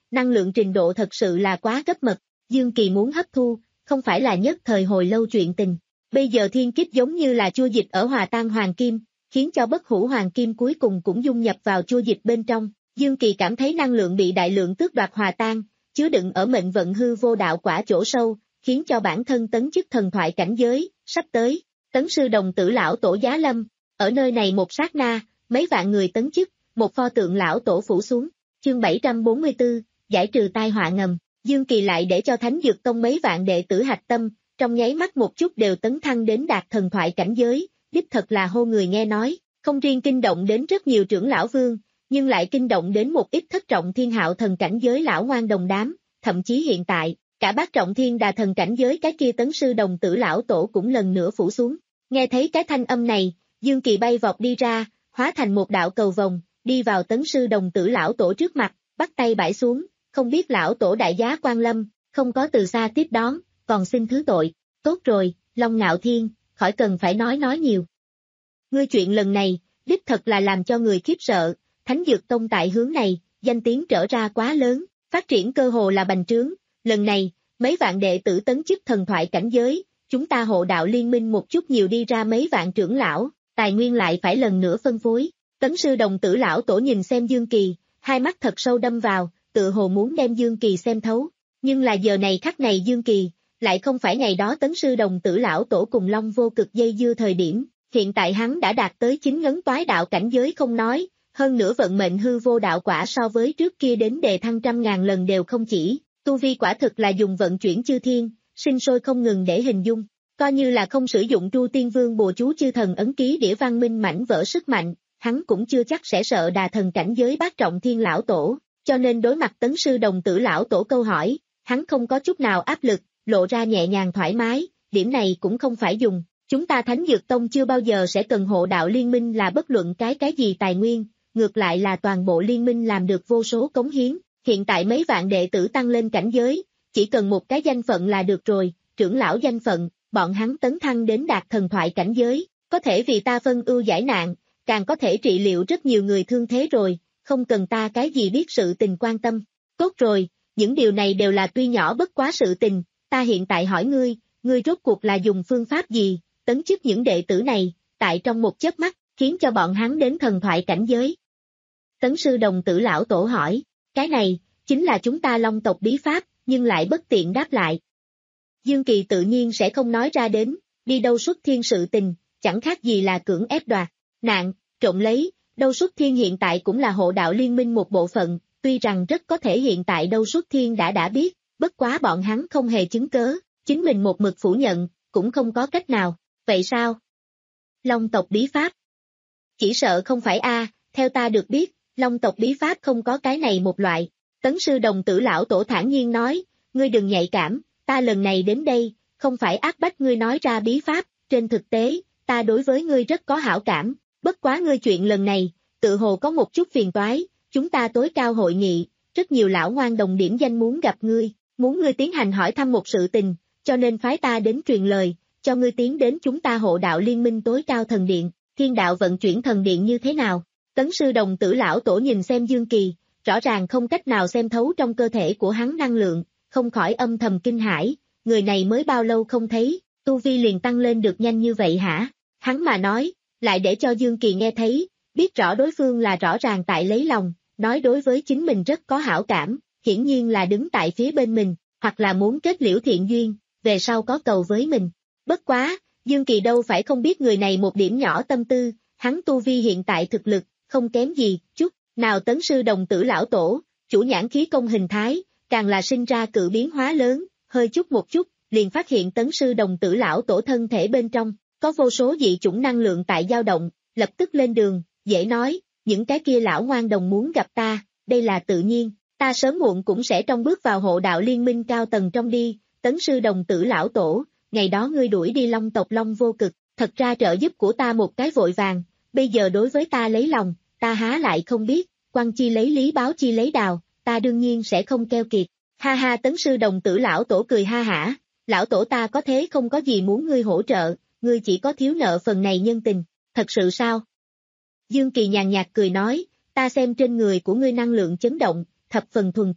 năng lượng trình độ thật sự là quá gấp mật, Dương Kỳ muốn hấp thu, không phải là nhất thời hồi lâu chuyện tình. Bây giờ thiên kích giống như là chua dịch ở hòa tan hoàng kim, khiến cho bất hủ hoàng kim cuối cùng cũng dung nhập vào chua dịch bên trong. Dương Kỳ cảm thấy năng lượng bị đại lượng tước đoạt hòa tan, chứa đựng ở mệnh vận hư vô đạo quả chỗ sâu, khiến cho bản thân tấn chức thần thoại cảnh giới, sắp tới. Tấn sư đồng tử lão tổ giá lâm, ở nơi này một sát na, mấy vạn người tấn chức, một pho tượng lão tổ phủ xuống. Chương bảy trăm bốn mươi tư, giải trừ tai họa ngầm. Dương Kỳ lại để cho Thánh Dược Tông mấy vạn đệ tử hạch tâm, trong nháy mắt một chút đều tấn thăng đến đạt thần thoại cảnh giới, đích thật là hô người nghe nói, không riêng kinh động đến rất nhiều trưởng lão vương, nhưng lại kinh động đến một ít thất trọng thiên hạo thần cảnh giới lão ngoan đồng đám, thậm chí hiện tại, cả bát trọng thiên đà thần cảnh giới cái kia tấn sư đồng tử lão tổ cũng lần nữa phủ xuống. Nghe thấy cái thanh âm này, Dương Kỳ bay vọt đi ra, hóa thành một đạo cầu vồng, đi vào tấn sư đồng tử lão tổ trước mặt, bắt tay bãi xuống, không biết lão tổ đại giá quan lâm, không có từ xa tiếp đón, còn xin thứ tội. Tốt rồi, Long Ngạo Thiên, khỏi cần phải nói nói nhiều. Ngươi chuyện lần này, đích thật là làm cho người khiếp sợ, Thánh Dược Tông tại hướng này, danh tiếng trở ra quá lớn, phát triển cơ hồ là bành trướng, lần này, mấy vạn đệ tử tấn chức thần thoại cảnh giới, chúng ta hộ đạo liên minh một chút nhiều đi ra mấy vạn trưởng lão, tài nguyên lại phải lần nữa phân phối. Tấn sư đồng tử lão tổ nhìn xem Dương Kỳ, hai mắt thật sâu đâm vào, tự hồ muốn đem Dương Kỳ xem thấu, nhưng là giờ này khắc này Dương Kỳ, lại không phải ngày đó tấn sư đồng tử lão tổ cùng Long Vô Cực dây dưa thời điểm, hiện tại hắn đã đạt tới chín ngấn toái đạo cảnh giới không nói, hơn nữa vận mệnh hư vô đạo quả so với trước kia đến đề thăng trăm ngàn lần đều không chỉ, tu vi quả thực là dùng vận chuyển chư thiên, sinh sôi không ngừng để hình dung, coi như là không sử dụng Tru Tiên Vương bùa chú chư thần ấn ký đĩa văn minh mảnh vỡ sức mạnh, hắn cũng chưa chắc sẽ sợ đà thần cảnh giới bát trọng thiên lão tổ, cho nên đối mặt tấn sư đồng tử lão tổ câu hỏi, hắn không có chút nào áp lực, lộ ra nhẹ nhàng thoải mái, điểm này cũng không phải dùng, chúng ta Thánh Dược Tông chưa bao giờ sẽ cần hộ đạo liên minh là bất luận cái cái gì tài nguyên, ngược lại là toàn bộ liên minh làm được vô số cống hiến, hiện tại mấy vạn đệ tử tăng lên cảnh giới, chỉ cần một cái danh phận là được rồi, trưởng lão danh phận, bọn hắn tấn thăng đến đạt thần thoại cảnh giới, có thể vì ta phân ưu giải nạn, càng có thể trị liệu rất nhiều người thương thế rồi, không cần ta cái gì biết sự tình quan tâm. Tốt rồi, những điều này đều là tuy nhỏ bất quá sự tình, ta hiện tại hỏi ngươi, ngươi rốt cuộc là dùng phương pháp gì, tấn chức những đệ tử này, tại trong một chớp mắt, khiến cho bọn hắn đến thần thoại cảnh giới. Tấn sư đồng tử lão tổ hỏi, cái này, chính là chúng ta Long tộc bí pháp, nhưng lại bất tiện đáp lại. Dương Kỳ tự nhiên sẽ không nói ra đến, đi đâu xuất thiên sự tình, chẳng khác gì là cưỡng ép đoạt, nạn, trộm lấy, đâu xuất thiên hiện tại cũng là hộ đạo liên minh một bộ phận, tuy rằng rất có thể hiện tại đâu xuất thiên đã đã biết, bất quá bọn hắn không hề chứng cớ, chính mình một mực phủ nhận, cũng không có cách nào, vậy sao? Long tộc bí pháp? Chỉ sợ không phải a, theo ta được biết, Long tộc bí pháp không có cái này một loại. Tấn sư đồng tử lão tổ thản nhiên nói, ngươi đừng nhạy cảm, ta lần này đến đây, không phải áp bách ngươi nói ra bí pháp, trên thực tế, ta đối với ngươi rất có hảo cảm, bất quá ngươi chuyện lần này, tự hồ có một chút phiền toái, chúng ta tối cao hội nghị, rất nhiều lão ngoan đồng điểm danh muốn gặp ngươi, muốn ngươi tiến hành hỏi thăm một sự tình, cho nên phái ta đến truyền lời, cho ngươi tiến đến chúng ta hộ đạo liên minh tối cao thần điện, thiên đạo vận chuyển thần điện như thế nào? Tấn sư đồng tử lão tổ nhìn xem Dương Kỳ, rõ ràng không cách nào xem thấu trong cơ thể của hắn năng lượng, không khỏi âm thầm kinh hãi, người này mới bao lâu không thấy, tu vi liền tăng lên được nhanh như vậy hả? Hắn mà nói, lại để cho Dương Kỳ nghe thấy, biết rõ đối phương là rõ ràng tại lấy lòng, nói đối với chính mình rất có hảo cảm, hiển nhiên là đứng tại phía bên mình, hoặc là muốn kết liễu thiện duyên, về sau có cầu với mình. Bất quá, Dương Kỳ đâu phải không biết người này một điểm nhỏ tâm tư, hắn tu vi hiện tại thực lực, không kém gì, chút, nào tấn sư đồng tử lão tổ, chủ nhãn khí công hình thái, càng là sinh ra cự biến hóa lớn, hơi chút một chút, liền phát hiện tấn sư đồng tử lão tổ thân thể bên trong, có vô số dị chủng năng lượng tại dao động, lập tức lên đường, dễ nói, những cái kia lão ngoan đồng muốn gặp ta, đây là tự nhiên, ta sớm muộn cũng sẽ trong bước vào hộ đạo liên minh cao tầng trong đi, tấn sư đồng tử lão tổ, ngày đó ngươi đuổi đi Long tộc Long Vô Cực, thật ra trợ giúp của ta một cái vội vàng, bây giờ đối với ta lấy lòng, ta há lại không biết, quan chi lấy lý báo chi lấy đào, ta đương nhiên sẽ không keo kiệt. Ha ha tấn sư đồng tử lão tổ cười ha hả, lão tổ ta có thế không có gì muốn ngươi hỗ trợ, ngươi chỉ có thiếu nợ phần này nhân tình, thật sự sao? Dương Kỳ nhàn nhạt cười nói, ta xem trên người của ngươi năng lượng chấn động, thập phần thuần túy,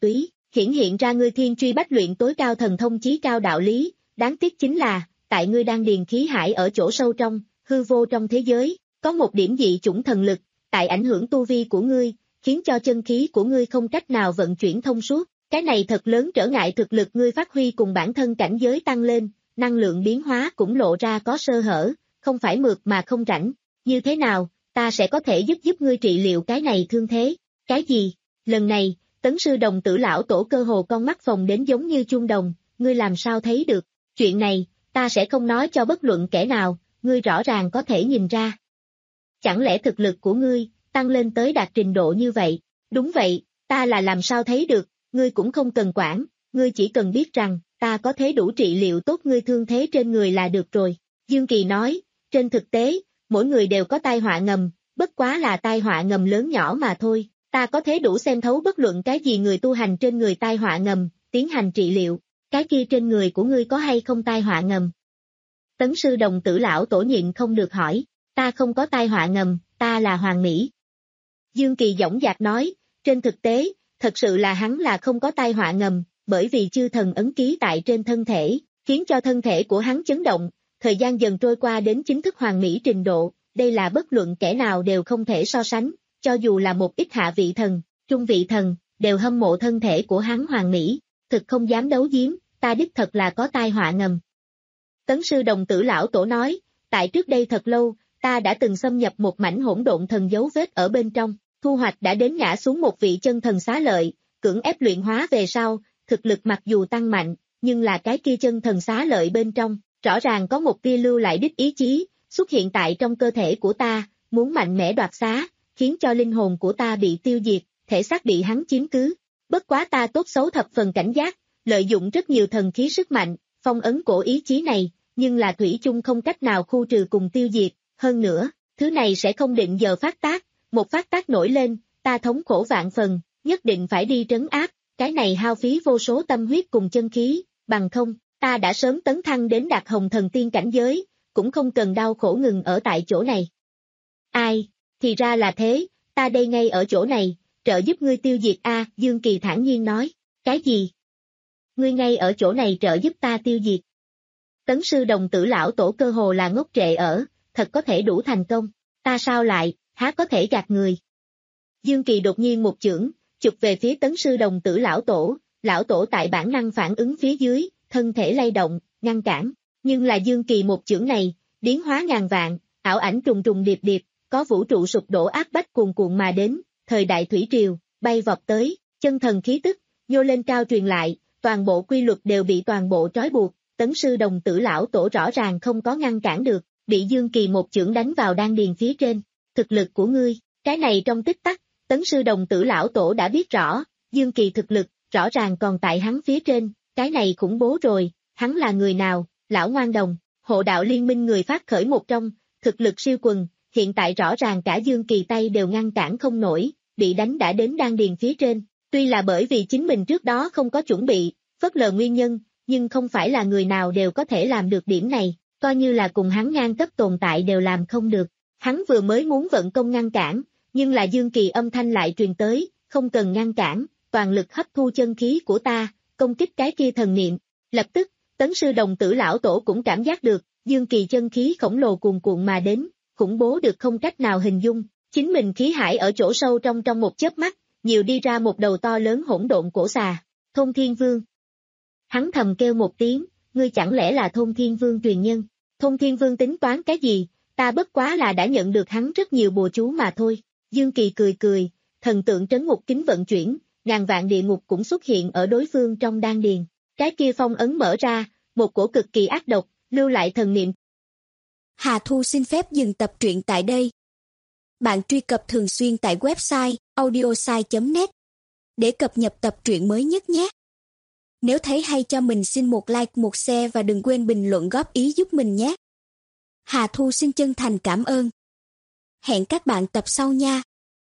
hiển hiện ra ngươi thiên truy bách luyện tối cao thần thông chí cao đạo lý, đáng tiếc chính là, tại ngươi đang điền khí hải ở chỗ sâu trong, hư vô trong thế giới, có một điểm dị chủng thần lực, tại ảnh hưởng tu vi của ngươi, khiến cho chân khí của ngươi không cách nào vận chuyển thông suốt, cái này thật lớn trở ngại thực lực ngươi phát huy cùng bản thân cảnh giới tăng lên, năng lượng biến hóa cũng lộ ra có sơ hở, không phải mượt mà không rảnh, như thế nào, ta sẽ có thể giúp giúp ngươi trị liệu cái này thương thế, cái gì, lần này, Tấn sư đồng tử lão tổ cơ hồ con mắt phồng đến giống như chuông đồng, ngươi làm sao thấy được, chuyện này, ta sẽ không nói cho bất luận kẻ nào, ngươi rõ ràng có thể nhìn ra. Chẳng lẽ thực lực của ngươi, tăng lên tới đạt trình độ như vậy, đúng vậy, ta là làm sao thấy được, ngươi cũng không cần quản, ngươi chỉ cần biết rằng, ta có thể đủ trị liệu tốt ngươi thương thế trên người là được rồi. Dương Kỳ nói, trên thực tế, mỗi người đều có tai họa ngầm, bất quá là tai họa ngầm lớn nhỏ mà thôi, ta có thể đủ xem thấu bất luận cái gì người tu hành trên người tai họa ngầm, tiến hành trị liệu, cái kia trên người của ngươi có hay không tai họa ngầm? Tấn sư đồng tử lão tổ nhịn không được hỏi, ta không có tai họa ngầm, ta là hoàng mỹ. Dương Kỳ dõng dạc nói, trên thực tế, thật sự là hắn là không có tai họa ngầm, bởi vì chư thần ấn ký tại trên thân thể, khiến cho thân thể của hắn chấn động, thời gian dần trôi qua đến chính thức hoàng mỹ trình độ, đây là bất luận kẻ nào đều không thể so sánh, cho dù là một ít hạ vị thần, trung vị thần, đều hâm mộ thân thể của hắn hoàng mỹ, thực không dám đấu giếm, ta đích thật là có tai họa ngầm. Tấn sư đồng tử lão tổ nói, tại trước đây thật lâu, ta đã từng xâm nhập một mảnh hỗn độn thần dấu vết ở bên trong, thu hoạch đã đến ngã xuống một vị chân thần xá lợi, cưỡng ép luyện hóa về sau, thực lực mặc dù tăng mạnh, nhưng là cái kia chân thần xá lợi bên trong, rõ ràng có một tia lưu lại đích ý chí, xuất hiện tại trong cơ thể của ta, muốn mạnh mẽ đoạt xá, khiến cho linh hồn của ta bị tiêu diệt, thể xác bị hắn chiếm cứ. Bất quá ta tốt xấu thập phần cảnh giác, lợi dụng rất nhiều thần khí sức mạnh, phong ấn cổ ý chí này, nhưng là thủy chung không cách nào khu trừ cùng tiêu diệt, hơn nữa, thứ này sẽ không định giờ phát tác, một phát tác nổi lên, ta thống khổ vạn phần, nhất định phải đi trấn áp, cái này hao phí vô số tâm huyết cùng chân khí, bằng không, ta đã sớm tấn thăng đến đạt hồng thần tiên cảnh giới, cũng không cần đau khổ ngừng ở tại chỗ này. Ai, thì ra là thế, ta đây ngay ở chỗ này, trợ giúp ngươi tiêu diệt a, Dương Kỳ thản nhiên nói, cái gì? Ngươi ngay ở chỗ này trợ giúp ta tiêu diệt. Tấn sư đồng tử lão tổ cơ hồ là ngốc trệ ở, thật có thể đủ thành công, ta sao lại, há có thể gạt người. Dương Kỳ đột nhiên một chưởng, chụp về phía tấn sư đồng tử lão tổ, lão tổ tại bản năng phản ứng phía dưới, thân thể lay động, ngăn cản, nhưng là Dương Kỳ một chưởng này, biến hóa ngàn vạn, ảo ảnh trùng trùng điệp điệp, có vũ trụ sụp đổ áp bách cuồn cuộn mà đến, thời đại thủy triều, bay vọt tới, chân thần khí tức, nhô lên cao truyền lại, toàn bộ quy luật đều bị toàn bộ trói buộc, tấn sư đồng tử lão tổ rõ ràng không có ngăn cản được, bị Dương Kỳ một chưởng đánh vào đan điền phía trên, thực lực của ngươi, cái này trong tích tắc, tấn sư đồng tử lão tổ đã biết rõ, Dương Kỳ thực lực, rõ ràng còn tại hắn phía trên, cái này khủng bố rồi, hắn là người nào, lão ngoan đồng, hộ đạo liên minh người phát khởi một trong, thực lực siêu quần, hiện tại rõ ràng cả Dương Kỳ tay đều ngăn cản không nổi, bị đánh đã đến đan điền phía trên, tuy là bởi vì chính mình trước đó không có chuẩn bị, phớt lờ nguyên nhân, nhưng không phải là người nào đều có thể làm được điểm này, coi như là cùng hắn ngang cấp tồn tại đều làm không được, hắn vừa mới muốn vận công ngăn cản, nhưng là Dương Kỳ âm thanh lại truyền tới, không cần ngăn cản, toàn lực hấp thu chân khí của ta, công kích cái kia thần niệm, lập tức, tấn sư đồng tử lão tổ cũng cảm giác được, Dương Kỳ chân khí khổng lồ cuồn cuộn mà đến, khủng bố được không cách nào hình dung, chính mình khí hải ở chỗ sâu trong trong một chớp mắt, nhiều đi ra một đầu to lớn hỗn độn cổ xà, Thôn Thiên Vương. Hắn thầm kêu một tiếng, ngươi chẳng lẽ là Thôn Thiên Vương truyền nhân, Thôn Thiên Vương tính toán cái gì, ta bất quá là đã nhận được hắn rất nhiều bùa chú mà thôi, Dương Kỳ cười cười, thần tượng trấn ngục kính vận chuyển, ngàn vạn địa ngục cũng xuất hiện ở đối phương trong đan điền, cái kia phong ấn mở ra, một cổ cực kỳ ác độc, lưu lại thần niệm. Hà Thu xin phép dừng tập truyện tại đây. Bạn truy cập thường xuyên tại website audiosai chấm net để cập nhật tập truyện mới nhất nhé. Nếu thấy hay cho mình xin một like, một share và đừng quên bình luận góp ý giúp mình nhé. Hà Thu xin chân thành cảm ơn. Hẹn các bạn tập sau nha.